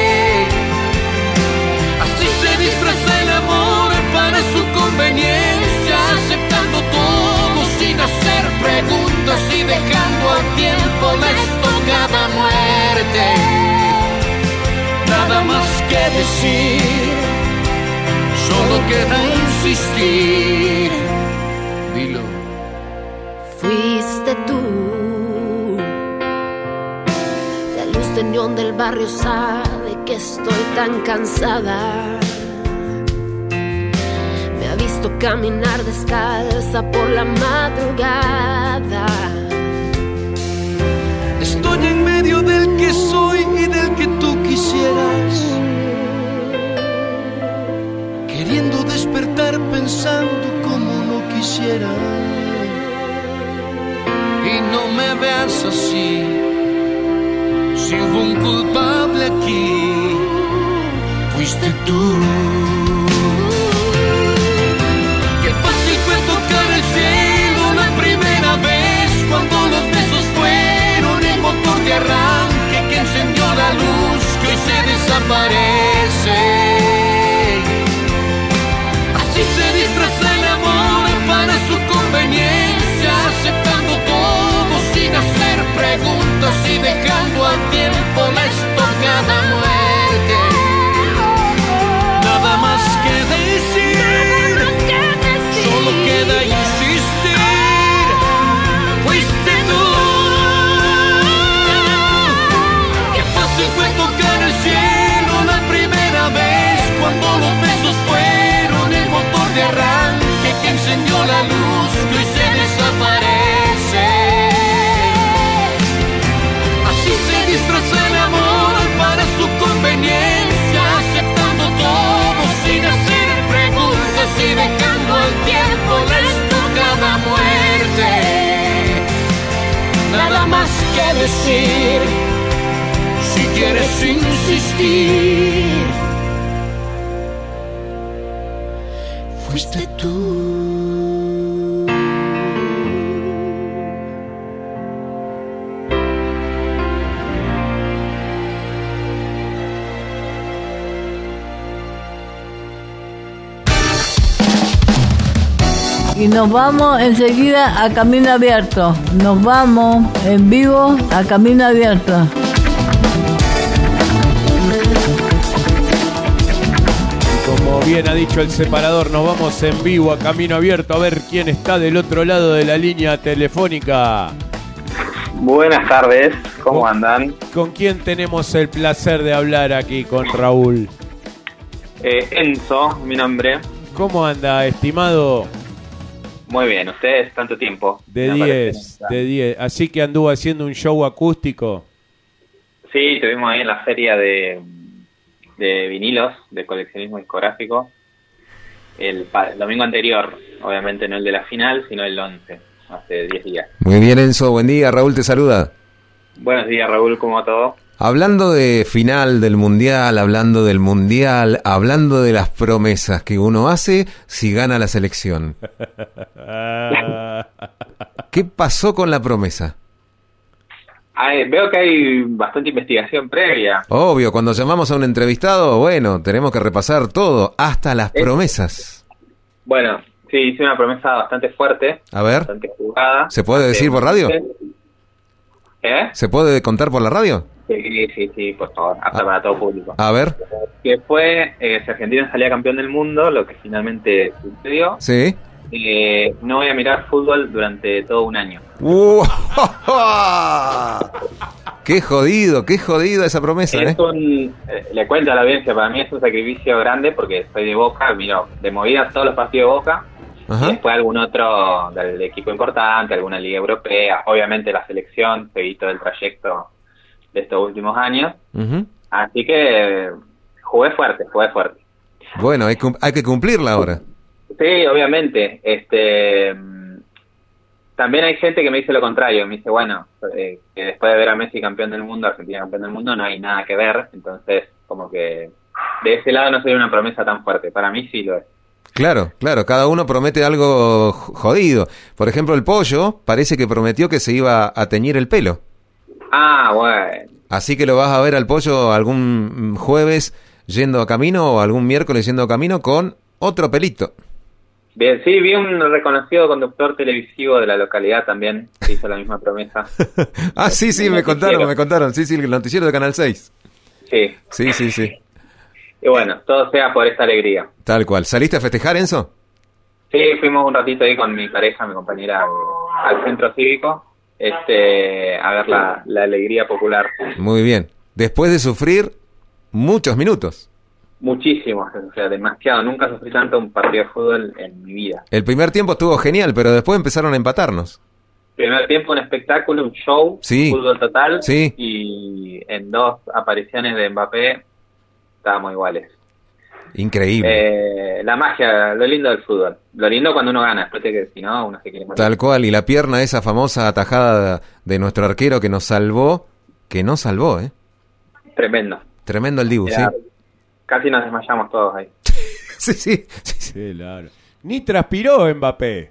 Disfraza el amor para su conveniencia, aceptando todo sin hacer preguntas y dejando al tiempo la estocada muerte. Nada más que decir, solo queda insistir. Dilo. Fuiste tú. La luz de neón del barrio sabe que estoy tan cansada. Visto caminar descalza por la madrugada. Estoy en medio del que soy y del que tú quisieras, queriendo despertar pensando como no quisiera. Y no me veas así, si hubo un culpable aquí, fuiste tú. Tocar el cielo la primera vez, cuando los besos fueron el motor de arranque que encendió la luz que hoy se desaparece. Así se disfraza el amor para su conveniencia, aceptando todo sin hacer preguntas y dejando al tiempo la estocada muerte. Nada más que decir, solo queda insistir, fuiste tú. Qué fácil fue tocar el cielo la nada más que decir. Si quieres insistir, fuiste tú. Y nos vamos enseguida a Camino Abierto. Nos vamos en vivo a Camino Abierto. Como bien ha dicho el separador, nos vamos en vivo a Camino Abierto a ver quién está del otro lado de la línea telefónica. Buenas tardes, ¿cómo andan? ¿Con quién tenemos el placer de hablar aquí con Raúl? Enzo, mi nombre. ¿Cómo anda, estimado? Muy bien, ustedes tanto tiempo. De 10, de 10. Así que anduvo haciendo un show acústico. Sí, estuvimos ahí en la feria de vinilos, de coleccionismo discográfico. El domingo anterior, obviamente no el de la final, sino el 11, hace 10 días. Muy bien, Enzo, buen día. Raúl te saluda. Buenos días, Raúl, ¿cómo va todo? Hablando de final del Mundial, hablando de las promesas que uno hace si gana la selección. ¿Qué pasó con la promesa? Veo que hay bastante investigación previa. Obvio, cuando llamamos a un entrevistado, bueno, tenemos que repasar todo, hasta las promesas. Bueno, sí, hice una promesa bastante fuerte. A ver, bastante jugada. ¿Se puede decir por radio? ¿Se puede contar por la radio? Sí, por favor, hasta para todo público. A ver. Que fue, si Argentina salía campeón del mundo, lo que finalmente sucedió. Sí. No voy a mirar fútbol durante todo un año. Qué jodido esa promesa, le cuento a la audiencia, para mí es un sacrificio grande porque soy de Boca, miro de movida todos los partidos de Boca. Ajá. Y después algún otro del equipo importante, alguna liga europea, obviamente la selección, seguí todo el trayecto de estos últimos años. Uh-huh. Así que jugué fuerte. Bueno, hay que cumplirla ahora. Sí, obviamente. También hay gente que me dice lo contrario, me dice, bueno, que después de ver a Messi campeón del mundo, Argentina campeón del mundo, no hay nada que ver, entonces como que de ese lado no soy una promesa tan fuerte, para mí sí lo es. Claro, cada uno promete algo jodido. Por ejemplo, el Pollo parece que prometió que se iba a teñir el pelo. Ah, bueno. Así que lo vas a ver al Pollo algún jueves yendo a Camino o algún miércoles yendo a Camino con otro pelito. Bien, sí, vi un reconocido conductor televisivo de la localidad también que hizo la misma promesa. Sí, me contaron. Sí, el noticiero de Canal 6. Sí. Y bueno, todo sea por esta alegría. Tal cual. ¿Saliste a festejar, Enzo? Sí, fuimos un ratito ahí con mi pareja, mi compañera, al centro cívico, a ver la alegría popular. Muy bien. Después de sufrir muchos minutos. Muchísimos, o sea, demasiado. Nunca sufrí tanto un partido de fútbol en mi vida. El primer tiempo estuvo genial, pero después empezaron a empatarnos. Primer tiempo un espectáculo, un show, fútbol total, y en 2 apariciones de Mbappé estábamos iguales. Increíble. La magia, lo lindo del fútbol. Lo lindo cuando uno gana, después de que si no, uno se quiere morir. Tal cual, y la pierna, esa famosa atajada de nuestro arquero que nos salvó, ¿eh? Tremendo el Dibu, sí. Casi nos desmayamos todos ahí. Sí, claro. Ni transpiró Mbappé.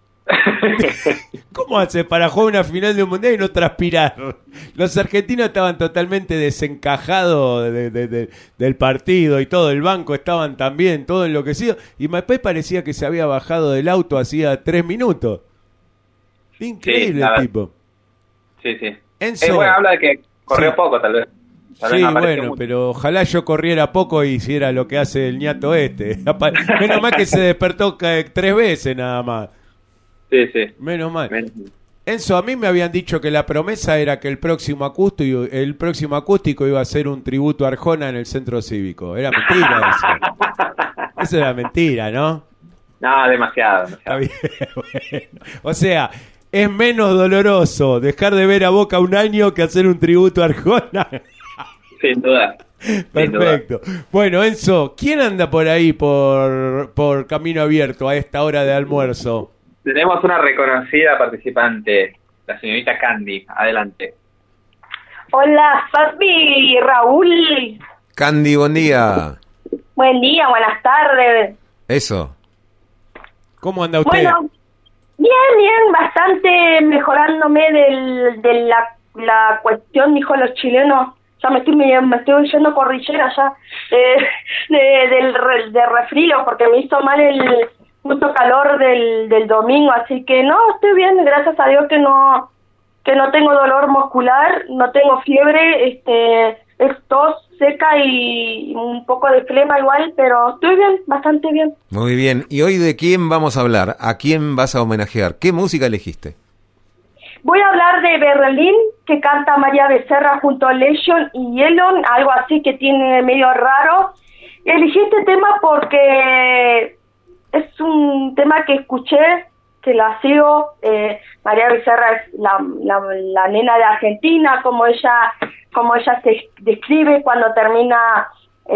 ¿Cómo hace para jugar una final de un mundial y no transpirar? Los argentinos estaban totalmente desencajados del partido y todo, el banco estaban también, todo enloquecido, y Mbappé parecía que se había bajado del auto hacía 3 minutos. Increíble el tipo. Sí. Enzo, bueno, habla de que corrió poco, tal vez. Sí, bueno, pero ojalá yo corriera poco y hiciera lo que hace el ñato Menos mal que se despertó 3 veces nada más. Sí. Menos mal. Enzo, a mí me habían dicho que la promesa era que el próximo acústico iba a ser un tributo a Arjona en el centro cívico. Era mentira eso. Eso era mentira, ¿no? No, demasiado. Está bien, bueno. O sea, es menos doloroso dejar de ver a Boca un año que hacer un tributo a Arjona. Sin duda. Perfecto. Bueno, Enzo, ¿quién anda por ahí por Camino Abierto a esta hora de almuerzo? Tenemos una reconocida participante la señorita Candy. Adelante. Hola, Fabi, Raúl. Candy, buen día. Buen día, buenas tardes. Eso. ¿Cómo anda usted? Bueno, bien, bastante mejorándome de la cuestión, dijo los chilenos. Ya me estoy yendo cordillera ya, de resfrío, porque me hizo mal el mucho calor del domingo, así que no, estoy bien, gracias a Dios que no tengo dolor muscular, no tengo fiebre, es tos seca y un poco de flema igual, pero estoy bien, bastante bien. Muy bien, y hoy ¿de quién vamos a hablar? ¿A quién vas a homenajear? ¿Qué música elegiste? Voy a hablar de Berlín, que canta María Becerra junto a Legion y Elon, algo así que tiene medio raro. Elegí este tema porque es un tema que escuché, que la sigo. María Becerra es la nena de Argentina, como ella se describe cuando termina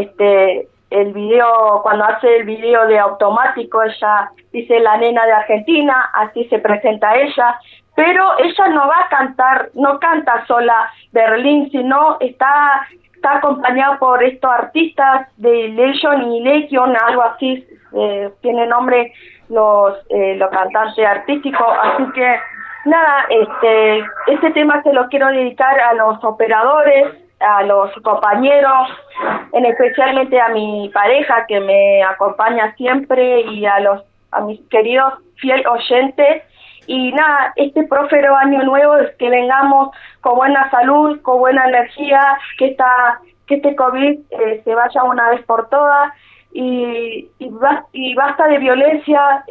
el video, cuando hace el video de Automático, ella dice la nena de Argentina, así se presenta ella, pero ella no va a cantar, no canta sola Berlín, sino está acompañada por estos artistas de Legion y Legion, algo así, tiene nombre los cantantes artísticos, así que nada, este tema se lo quiero dedicar a los operadores, a los compañeros, especialmente a mi pareja que me acompaña siempre y a mis queridos fiel oyentes. Y nada, este próspero año nuevo es que vengamos con buena salud, con buena energía, que este COVID se vaya una vez por todas y basta de violencia.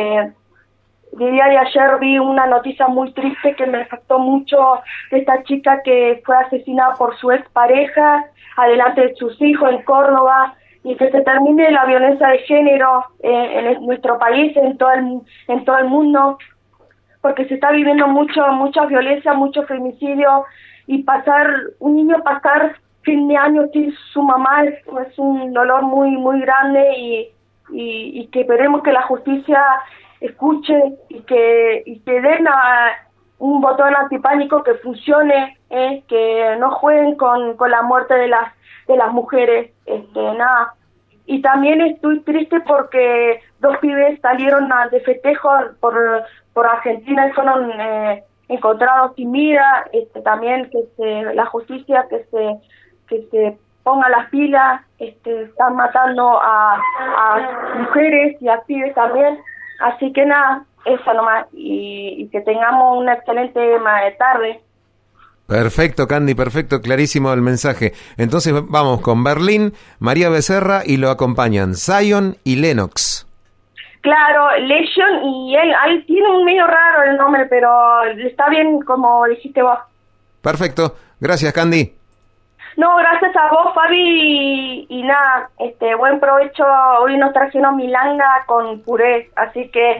El día de ayer vi una noticia muy triste que me afectó mucho, de esta chica que fue asesinada por su expareja adelante de sus hijos en Córdoba, y que se termine la violencia de género en nuestro país, en todo el mundo, porque se está viviendo mucha violencia, mucho femicidio, y un niño pasar fin de año sin su mamá es un dolor muy muy grande, y que esperemos que la justicia escuche y que den un botón antipánico que funcione, que no jueguen con la muerte de las mujeres, nada. Y también estoy triste porque 2 pibes salieron de festejo por Argentina y fueron encontrados sin vida. También la justicia que se ponga las pilas, están matando a mujeres y a pibes también. Así que nada, eso nomás, y que tengamos una excelente tarde. Perfecto, Candy, perfecto, clarísimo el mensaje. Entonces vamos con Berlín, María Becerra, y lo acompañan Zion y Lennox. Claro, Legion y él, ahí tiene un medio raro el nombre, pero está bien como dijiste vos. Perfecto, gracias, Candy. No, gracias a vos, Fabi, y nada, buen provecho. Hoy nos trajeron milanga con puré, así que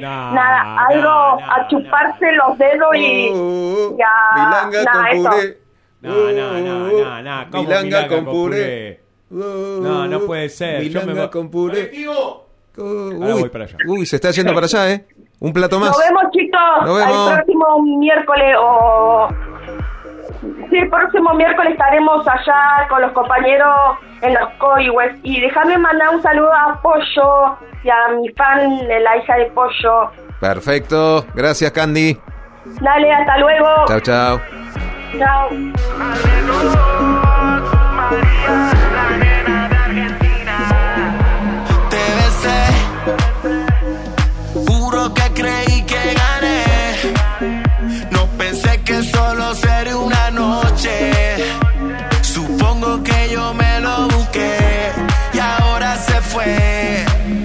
a chuparse los dedos y ya. Milanga con puré. ¿Cómo milanga con puré? No puede ser. Milanga con puré. Ahora voy para allá. Uy, se está yendo para allá, Un plato más. Nos vemos, chicos. Nos vemos. El próximo miércoles Sí, el próximo miércoles estaremos allá con los compañeros en los Coihues. Y déjame mandar un saludo a Pollo y a mi fan, la hija de Pollo. Perfecto, gracias, Candy. Dale, hasta luego. Chao, chao. Chao. Te besé, juro que creí que gané. No pensé que solo sería una noche. Supongo que yo me lo busqué y ahora se fue.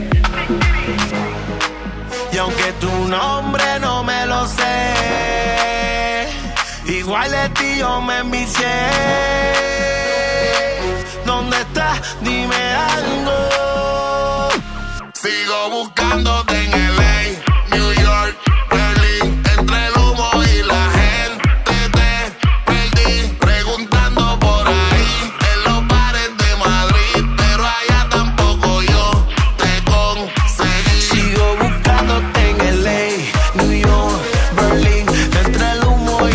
Y aunque tu nombre no me lo sé, igual de ti yo me envicié. ¿Dónde estás? Dime algo. Sigo buscándote en LA, New York, Berlín, entre el humo y la gente te perdí, preguntando por ahí en los bares de Madrid, pero allá tampoco yo te conseguí. Sigo buscándote en LA, New York, Berlín, entre el humo y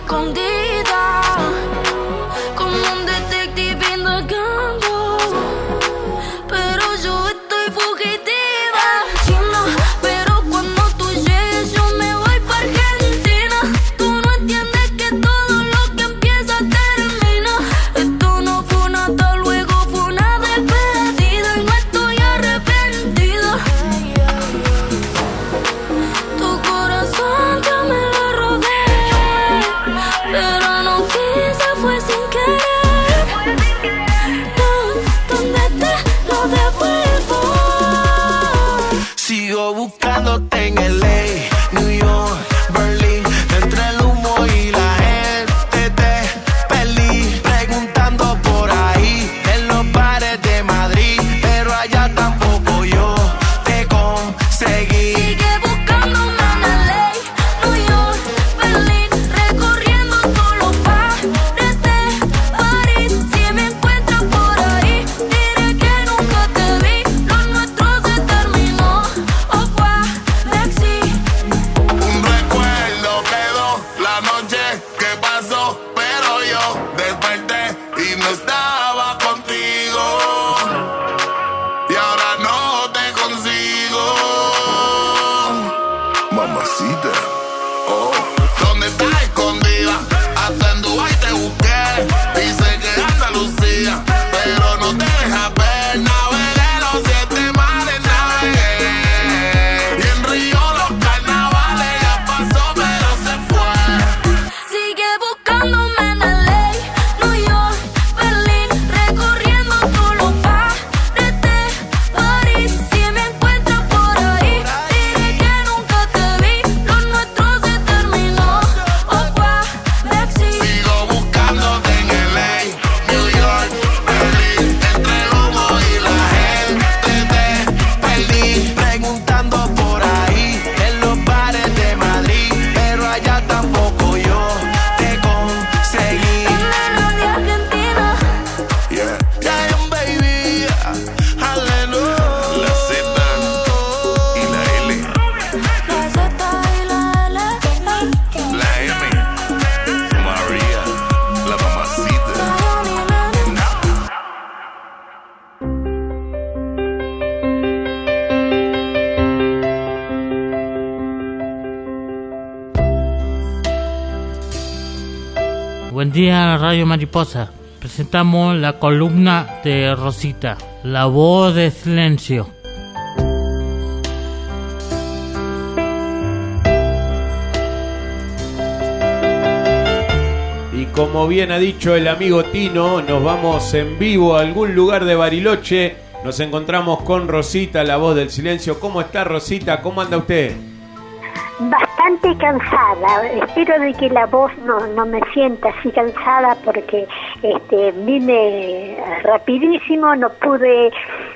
escondida, como un detective indagando, pero yo estoy fugitiva. China, pero cuando tú llegues yo me voy pa' Argentina. Tú no entiendes que todo lo que empieza termina. Esto no fue una hasta luego, fue una despedida y no estoy arrepentida. Tu corazón ya me lo robé, pero no quise, fue sin querer. ¿Dónde te lo devuelvo? Sigo buscándote en LA, New York, Berlín, entre el humo y la gente te perdí, preguntando por ahí en los bares de Madrid, pero allá tampoco yo te conseguí. Sigue buscándome en LA, New York, Berlín, recorriendo todos los bares de París. Si me encuentras por ahí, diré que nunca te vi. Lo nuestro se terminó, oh Alexi. Un recuerdo quedó la noche que pasó, pero yo desperté y no estaba contigo, y ahora no te consigo. Mamacita, oh, ¿dónde estás escondida? Hasta en Dubái te busqué, dice que Andalucía, pero no te deja ver. Navegué los 7 mares, navegué, y en Río los carnavales ya pasó, pero se fue. Sigue buscándome en LA, New York, Berlín, recorriendo todos los bares de París. Si me encuentras por ahí, diré que nunca te vi. Lo nuestro se terminó, oh Alexi. Sigo buscándote en LA, New York, Berlín, entre el humo y la gente te perdí, preguntando por ahí en los bares de Madrid, pero allá tampoco yo te conseguí. Menos de Argentina. Yeah, yeah, baby, aleluya. La Z y la L, La Z y la L. la M, María, la mamacita. Buen día, Radio Mariposa. Presentamos la columna de Rosita, La Voz de Silencio. Y como bien ha dicho el amigo Tino, nos vamos en vivo a algún lugar de Bariloche. Nos encontramos con Rosita, la voz del silencio. ¿Cómo está, Rosita? ¿Cómo anda usted? Bastante cansada. Espero de que la voz no me sienta así cansada, porque vine rapidísimo, no pude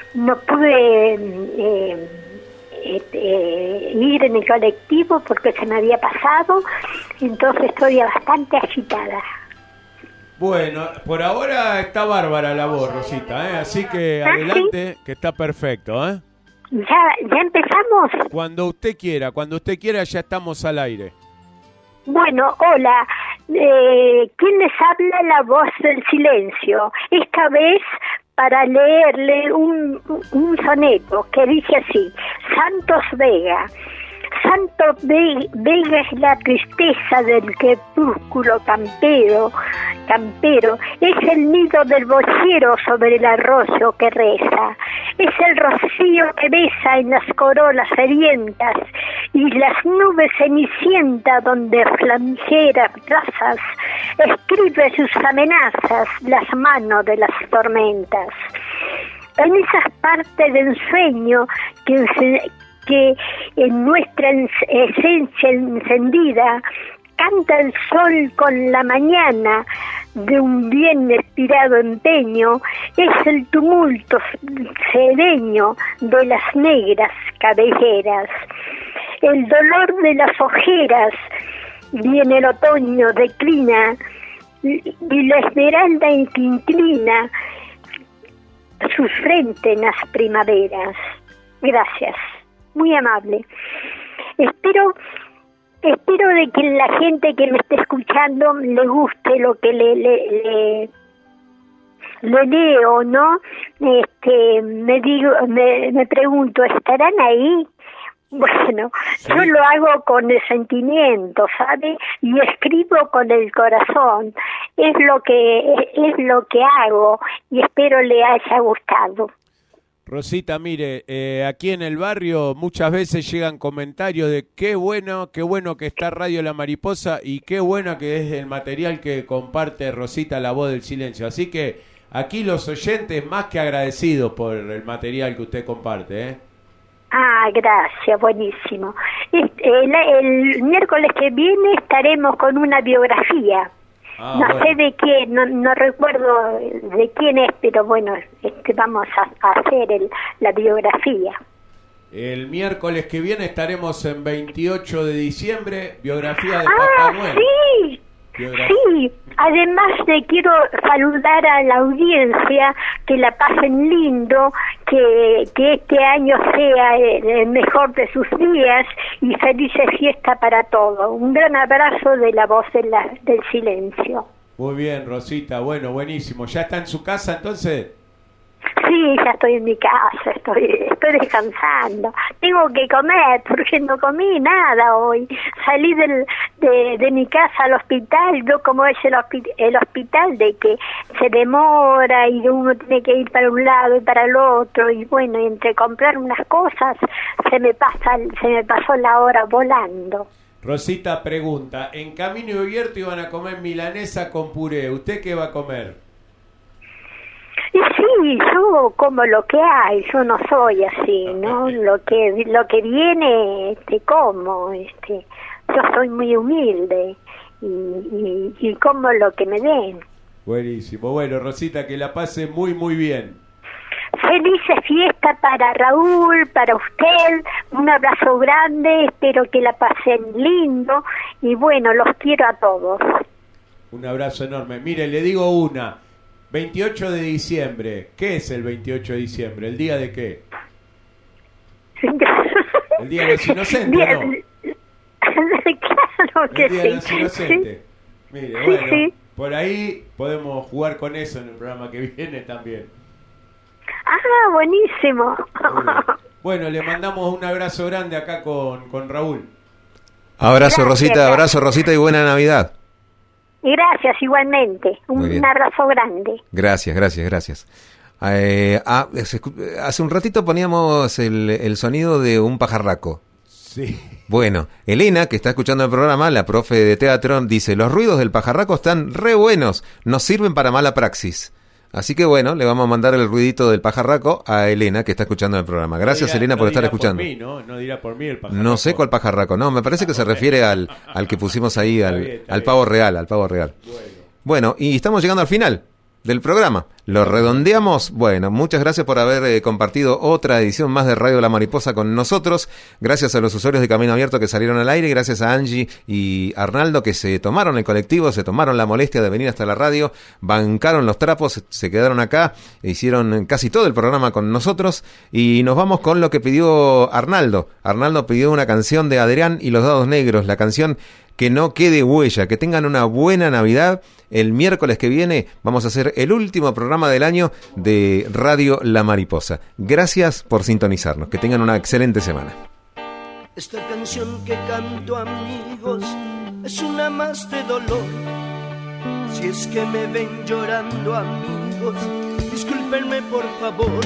ir en el colectivo porque se me había pasado, entonces estoy bastante agitada. Bueno, por ahora está bárbara la voz, Rosita, ¿eh? Así que adelante, que está perfecto, ¿eh? ¿Ya empezamos? Cuando usted quiera ya estamos al aire. Bueno, hola, ¿quién les habla? La voz del silencio. Esta vez para leerle un soneto que dice así: Santos Vega. Santo Vega es la tristeza del crepúsculo campero, es el nido del boyero sobre el arroyo que reza, es el rocío que besa en las corolas sedientas y las nubes cenicienta donde flamejeras razas escribe sus amenazas las manos de las tormentas. En esas partes de ensueño que en nuestra esencia encendida canta el sol con la mañana de un bien inspirado empeño, es el tumulto sereño de las negras cabelleras, el dolor de las ojeras, viene el otoño, declina, y la esmeralda que inclina su frente en las primaveras. Gracias. Muy amable. Espero Espero de que la gente que me esté escuchando le guste lo que le leo, ¿no? Me pregunto, ¿estarán ahí? Bueno, sí. Yo lo hago con el sentimiento, ¿sabe? Y escribo con el corazón. Es lo que hago y espero le haya gustado. Rosita, mire, aquí en el barrio muchas veces llegan comentarios de qué bueno que está Radio La Mariposa y qué bueno que es el material que comparte Rosita, la voz del silencio. Así que aquí los oyentes más que agradecidos por el material que usted comparte, ¿eh? Ah, gracias, buenísimo. El miércoles que viene estaremos con una biografía. No sé de quién, no recuerdo de quién es, pero bueno, vamos a hacer la biografía. El miércoles que viene estaremos en 28 de diciembre, biografía de Papá Noel. Sí, sí. Además quiero saludar a la audiencia, que la pasen lindo, que este año sea el mejor de sus días y felices fiestas para todos. Un gran abrazo de la voz del silencio. Muy bien, Rosita, bueno, buenísimo. ¿Ya está en su casa entonces? Sí, ya estoy en mi casa, estoy descansando. Tengo que comer porque no comí nada hoy. Salí de mi casa al hospital, yo como es el hospital de que se demora y uno tiene que ir para un lado y para el otro y bueno, entre comprar unas cosas se me pasó la hora volando. Rosita pregunta, en Camino Abierto iban a comer milanesa con puré, ¿usted qué va a comer? Y sí, yo como lo que hay, yo no soy así, ¿no? Lo que viene, como, yo soy muy humilde y como lo que me den. Buenísimo, bueno, Rosita, que la pase muy, muy bien. Felices fiestas para Raúl, para usted, un abrazo grande, espero que la pasen lindo y bueno, los quiero a todos. Un abrazo enorme. Mire, le digo 28 de diciembre. ¿Qué es el 28 de diciembre? ¿El día de qué? El día de los inocentes, ¿no? Claro que el día sí. de los inocentes. Sí. Mire, sí, bueno, sí. Por ahí podemos jugar con eso en el programa que viene también. Ah, buenísimo. Bueno, le mandamos un abrazo grande acá con Raúl. Abrazo, Rosita, abrazo, Rosita, y buena Navidad. Gracias, igualmente. Un abrazo grande. Gracias. Hace un ratito poníamos el sonido de un pajarraco. Sí. Bueno, Elena, que está escuchando el programa, la profe de teatro, dice, los ruidos del pajarraco están re buenos, nos sirven para mala praxis. Así que bueno, le vamos a mandar el ruidito del pajarraco a Elena, que está escuchando el programa. Gracias, Elena, por estar escuchando. No dirá por mí el pajarraco. No sé cuál pajarraco, no, me parece que se refiere al que pusimos ahí, al pavo real, Bueno, y estamos llegando al final del programa. Lo redondeamos. Bueno, muchas gracias por haber compartido otra edición más de Radio La Mariposa con nosotros. Gracias a los usuarios de Camino Abierto que salieron al aire. Gracias a Angie y Arnaldo que se tomaron el colectivo, se tomaron la molestia de venir hasta la radio, bancaron los trapos, se quedaron acá, hicieron casi todo el programa con nosotros. Y nos vamos con lo que pidió Arnaldo. Arnaldo pidió una canción de Adrián y los Dados Negros, la canción Que no quede huella. Que tengan una buena Navidad. El miércoles que viene vamos a hacer el último programa del año de Radio La Mariposa. Gracias por sintonizarnos. Que tengan una excelente semana. Esta canción que canto, amigos, es una más de dolor. Si es que me ven llorando, amigos, discúlpenme por favor.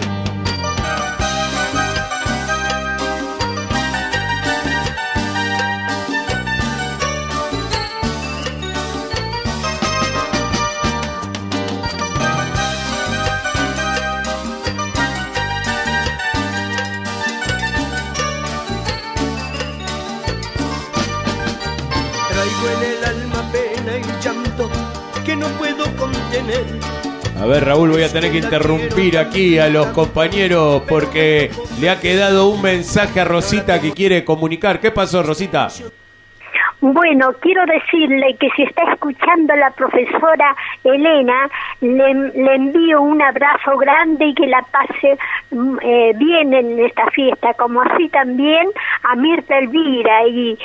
En el alma pena y llanto que no puedo contener. A ver, Raúl, voy a tener que interrumpir aquí a los compañeros porque le ha quedado un mensaje a Rosita que quiere comunicar. ¿Qué pasó, Rosita? Bueno, quiero decirle que si está escuchando la profesora Elena, le envío un abrazo grande y que la pase bien en esta fiesta, como así también a Mirta Elvira y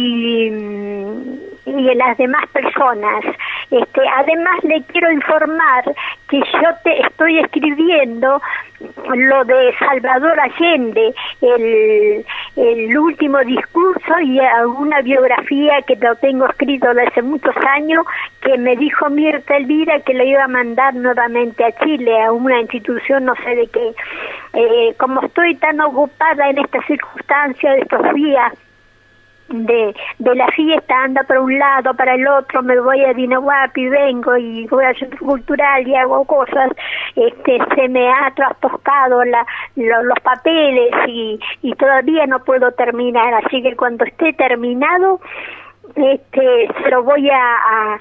a las demás personas. Además le quiero informar que yo estoy escribiendo lo de Salvador Allende, el último discurso y alguna biografía que lo tengo escrito desde hace muchos años, que me dijo Mirta Elvira que lo iba a mandar nuevamente a Chile, a una institución no sé de qué. Como estoy tan ocupada en estas circunstancias de estos días de la fiesta, anda para un lado, para el otro, me voy a Dinahuapi, vengo y voy al centro cultural y hago cosas, se me ha trastocado los papeles y todavía no puedo terminar, así que cuando esté terminado se lo voy a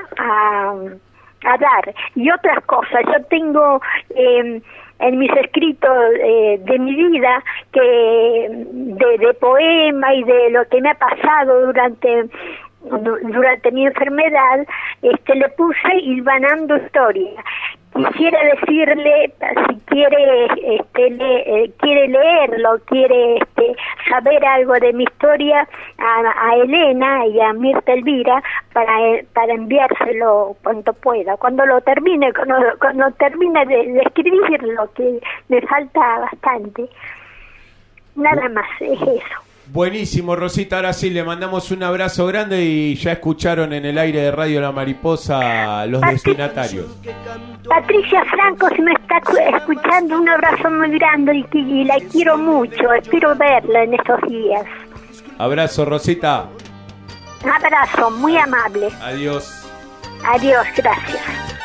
dar. Y otras cosas, yo tengo en mis escritos de mi vida, que de poema y de lo que me ha pasado durante mi enfermedad, le puse hilvanando historia. Quisiera decirle, si quiere leerlo, quiere saber algo de mi historia, a Elena y a Mirta Elvira, para enviárselo cuanto pueda. Cuando termine de escribirlo, que me falta bastante. Nada más, es eso. Buenísimo, Rosita. Ahora sí, le mandamos un abrazo grande y ya escucharon en el aire de Radio La Mariposa los destinatarios. Patricia Franco, si me está escuchando, un abrazo muy grande y la quiero mucho. Espero verla en estos días. Abrazo, Rosita. Un abrazo, muy amable. Adiós. Adiós, gracias.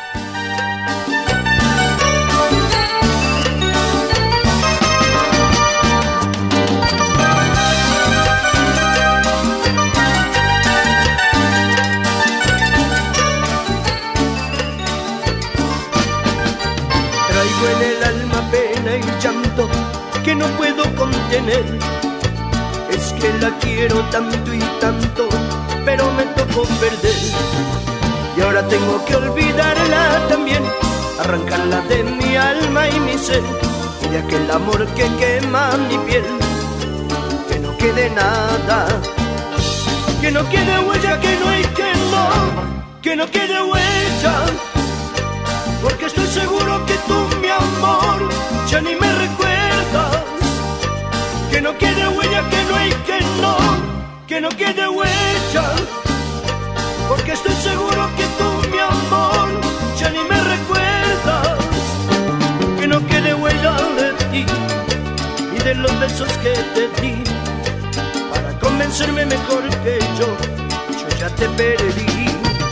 En el alma pena y llanto que no puedo contener. Es que la quiero tanto y tanto, pero me tocó perder. Y ahora tengo que olvidarla también, arrancarla de mi alma y mi ser, y de aquel amor que quema mi piel. Que no quede nada, que no quede huella, que no hay que no quede huella. Porque estoy seguro que tú, mi amor, ya ni me recuerdas. Que no quede huella, que no hay que no quede huella. Porque estoy seguro que tú, mi amor, ya ni me recuerdas. Que no quede huella de ti y de los besos que te di. Para convencerme mejor que yo ya te perdí.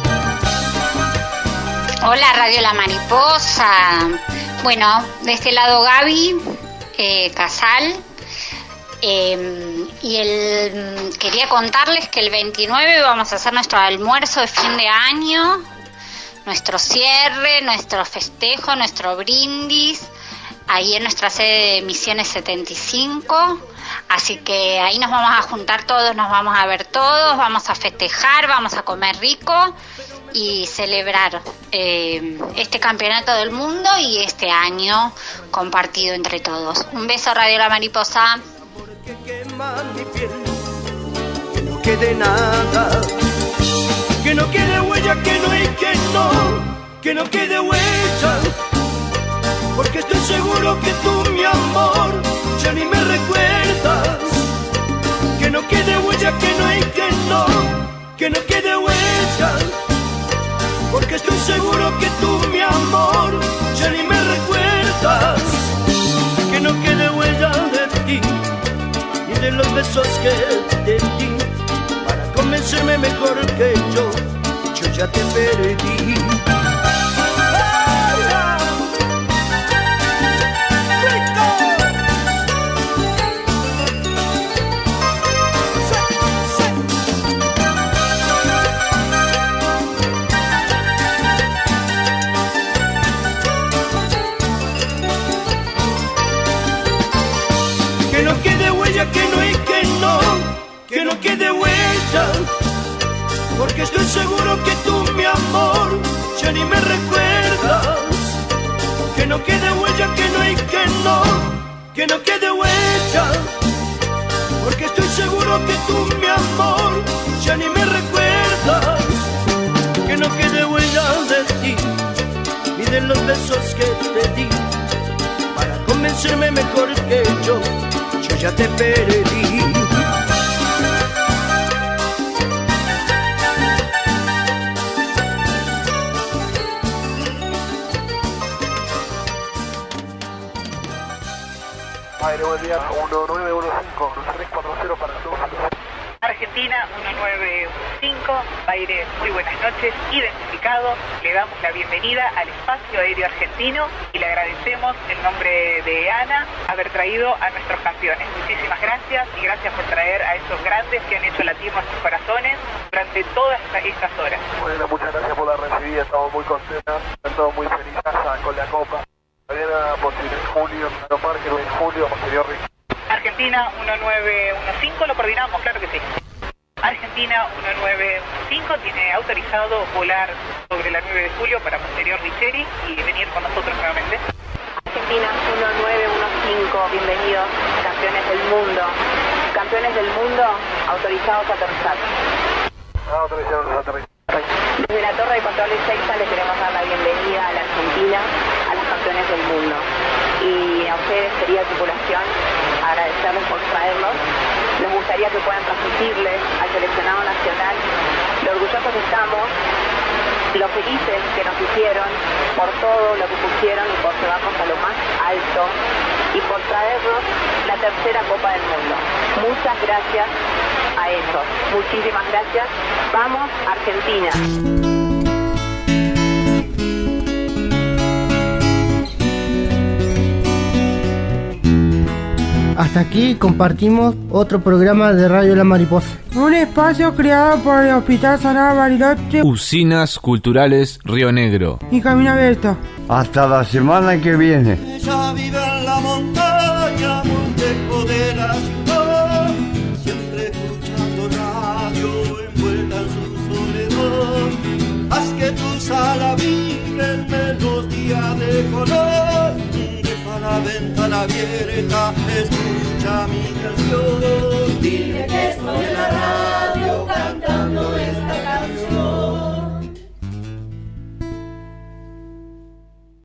Hola Radio La Mariposa. Bueno, de este lado Gaby Casal. Quería contarles que el 29 vamos a hacer nuestro almuerzo de fin de año, nuestro cierre, nuestro festejo, nuestro brindis, ahí en nuestra sede de Misiones 75. Así que ahí nos vamos a juntar todos, nos vamos a ver todos, vamos a festejar, vamos a comer rico y celebrar este campeonato del mundo y este año compartido entre todos. Un beso, Radio La Mariposa. Que quema mi piel, que no quede nada, que no quede huella, que no hay que no quede huella. Porque estoy seguro que tú, mi amor, ya ni me recuerdas. Que no quede huella, que no hay que no quede huella. Porque estoy seguro que tú, mi amor, ya ni me recuerdas. Que no quede huella de ti y de los besos que te di. Para convencerme mejor que yo ya te perdí. Que no quede huella, que no hay que no quede huella. Porque estoy seguro que tú, mi amor, ya ni me recuerdas. Que no quede huella, que no hay que no quede huella, porque estoy seguro que tú, mi amor, ya ni me recuerdas. Que no quede huella de ti, ni de los besos que te di, para convencerme mejor que yo ya te perdí. Aire, buen día, 1915, 340 para todos. Argentina 1915, Aire, muy buenas noches, identificado, le damos la bienvenida al espacio aéreo argentino y le agradecemos en nombre de Ana haber traído a nuestros campeones. Muchísimas gracias y gracias por traer a esos grandes que han hecho latir nuestros corazones durante todas estas horas. Bueno, muchas gracias por la recibida, estamos muy contentos, estamos muy felices con la Copa. Mañana posterior en julio, en Parque en julio, posterior Argentina 1915, lo coordinamos, claro que sí. Argentina 1915 tiene autorizado volar sobre la 9 de julio para posterior Richeri y venir con nosotros nuevamente. Argentina 1915, bienvenidos, campeones del mundo. Campeones del mundo, autorizados a aterrizar. Autorizados a aterrizar. Desde la Torre de Control de Seiza le queremos dar la bienvenida a la Argentina, a los campeones del mundo. Y a ustedes, querida tripulación, agradecerles por traerlos. Nos gustaría que puedan transmitirles al seleccionado nacional lo orgullosos que estamos, lo felices que nos hicieron por todo lo que pusieron y por llevarnos a lo más alto y por traernos la tercera Copa del Mundo. Muchas gracias a ellos. Muchísimas gracias. Vamos, Argentina. Hasta aquí compartimos otro programa de Radio La Mariposa. Un espacio creado por el Hospital Sagrado Bariloche, Usinas Culturales Río Negro y Camino Abierto. Hasta la semana que viene. Ella vive en la montaña, muy lejos de la ciudad, siempre escuchando radio, envuelta en su soledad. Haz que tus alas vibren melodía de color. La ventana abierta, escucha mi canción.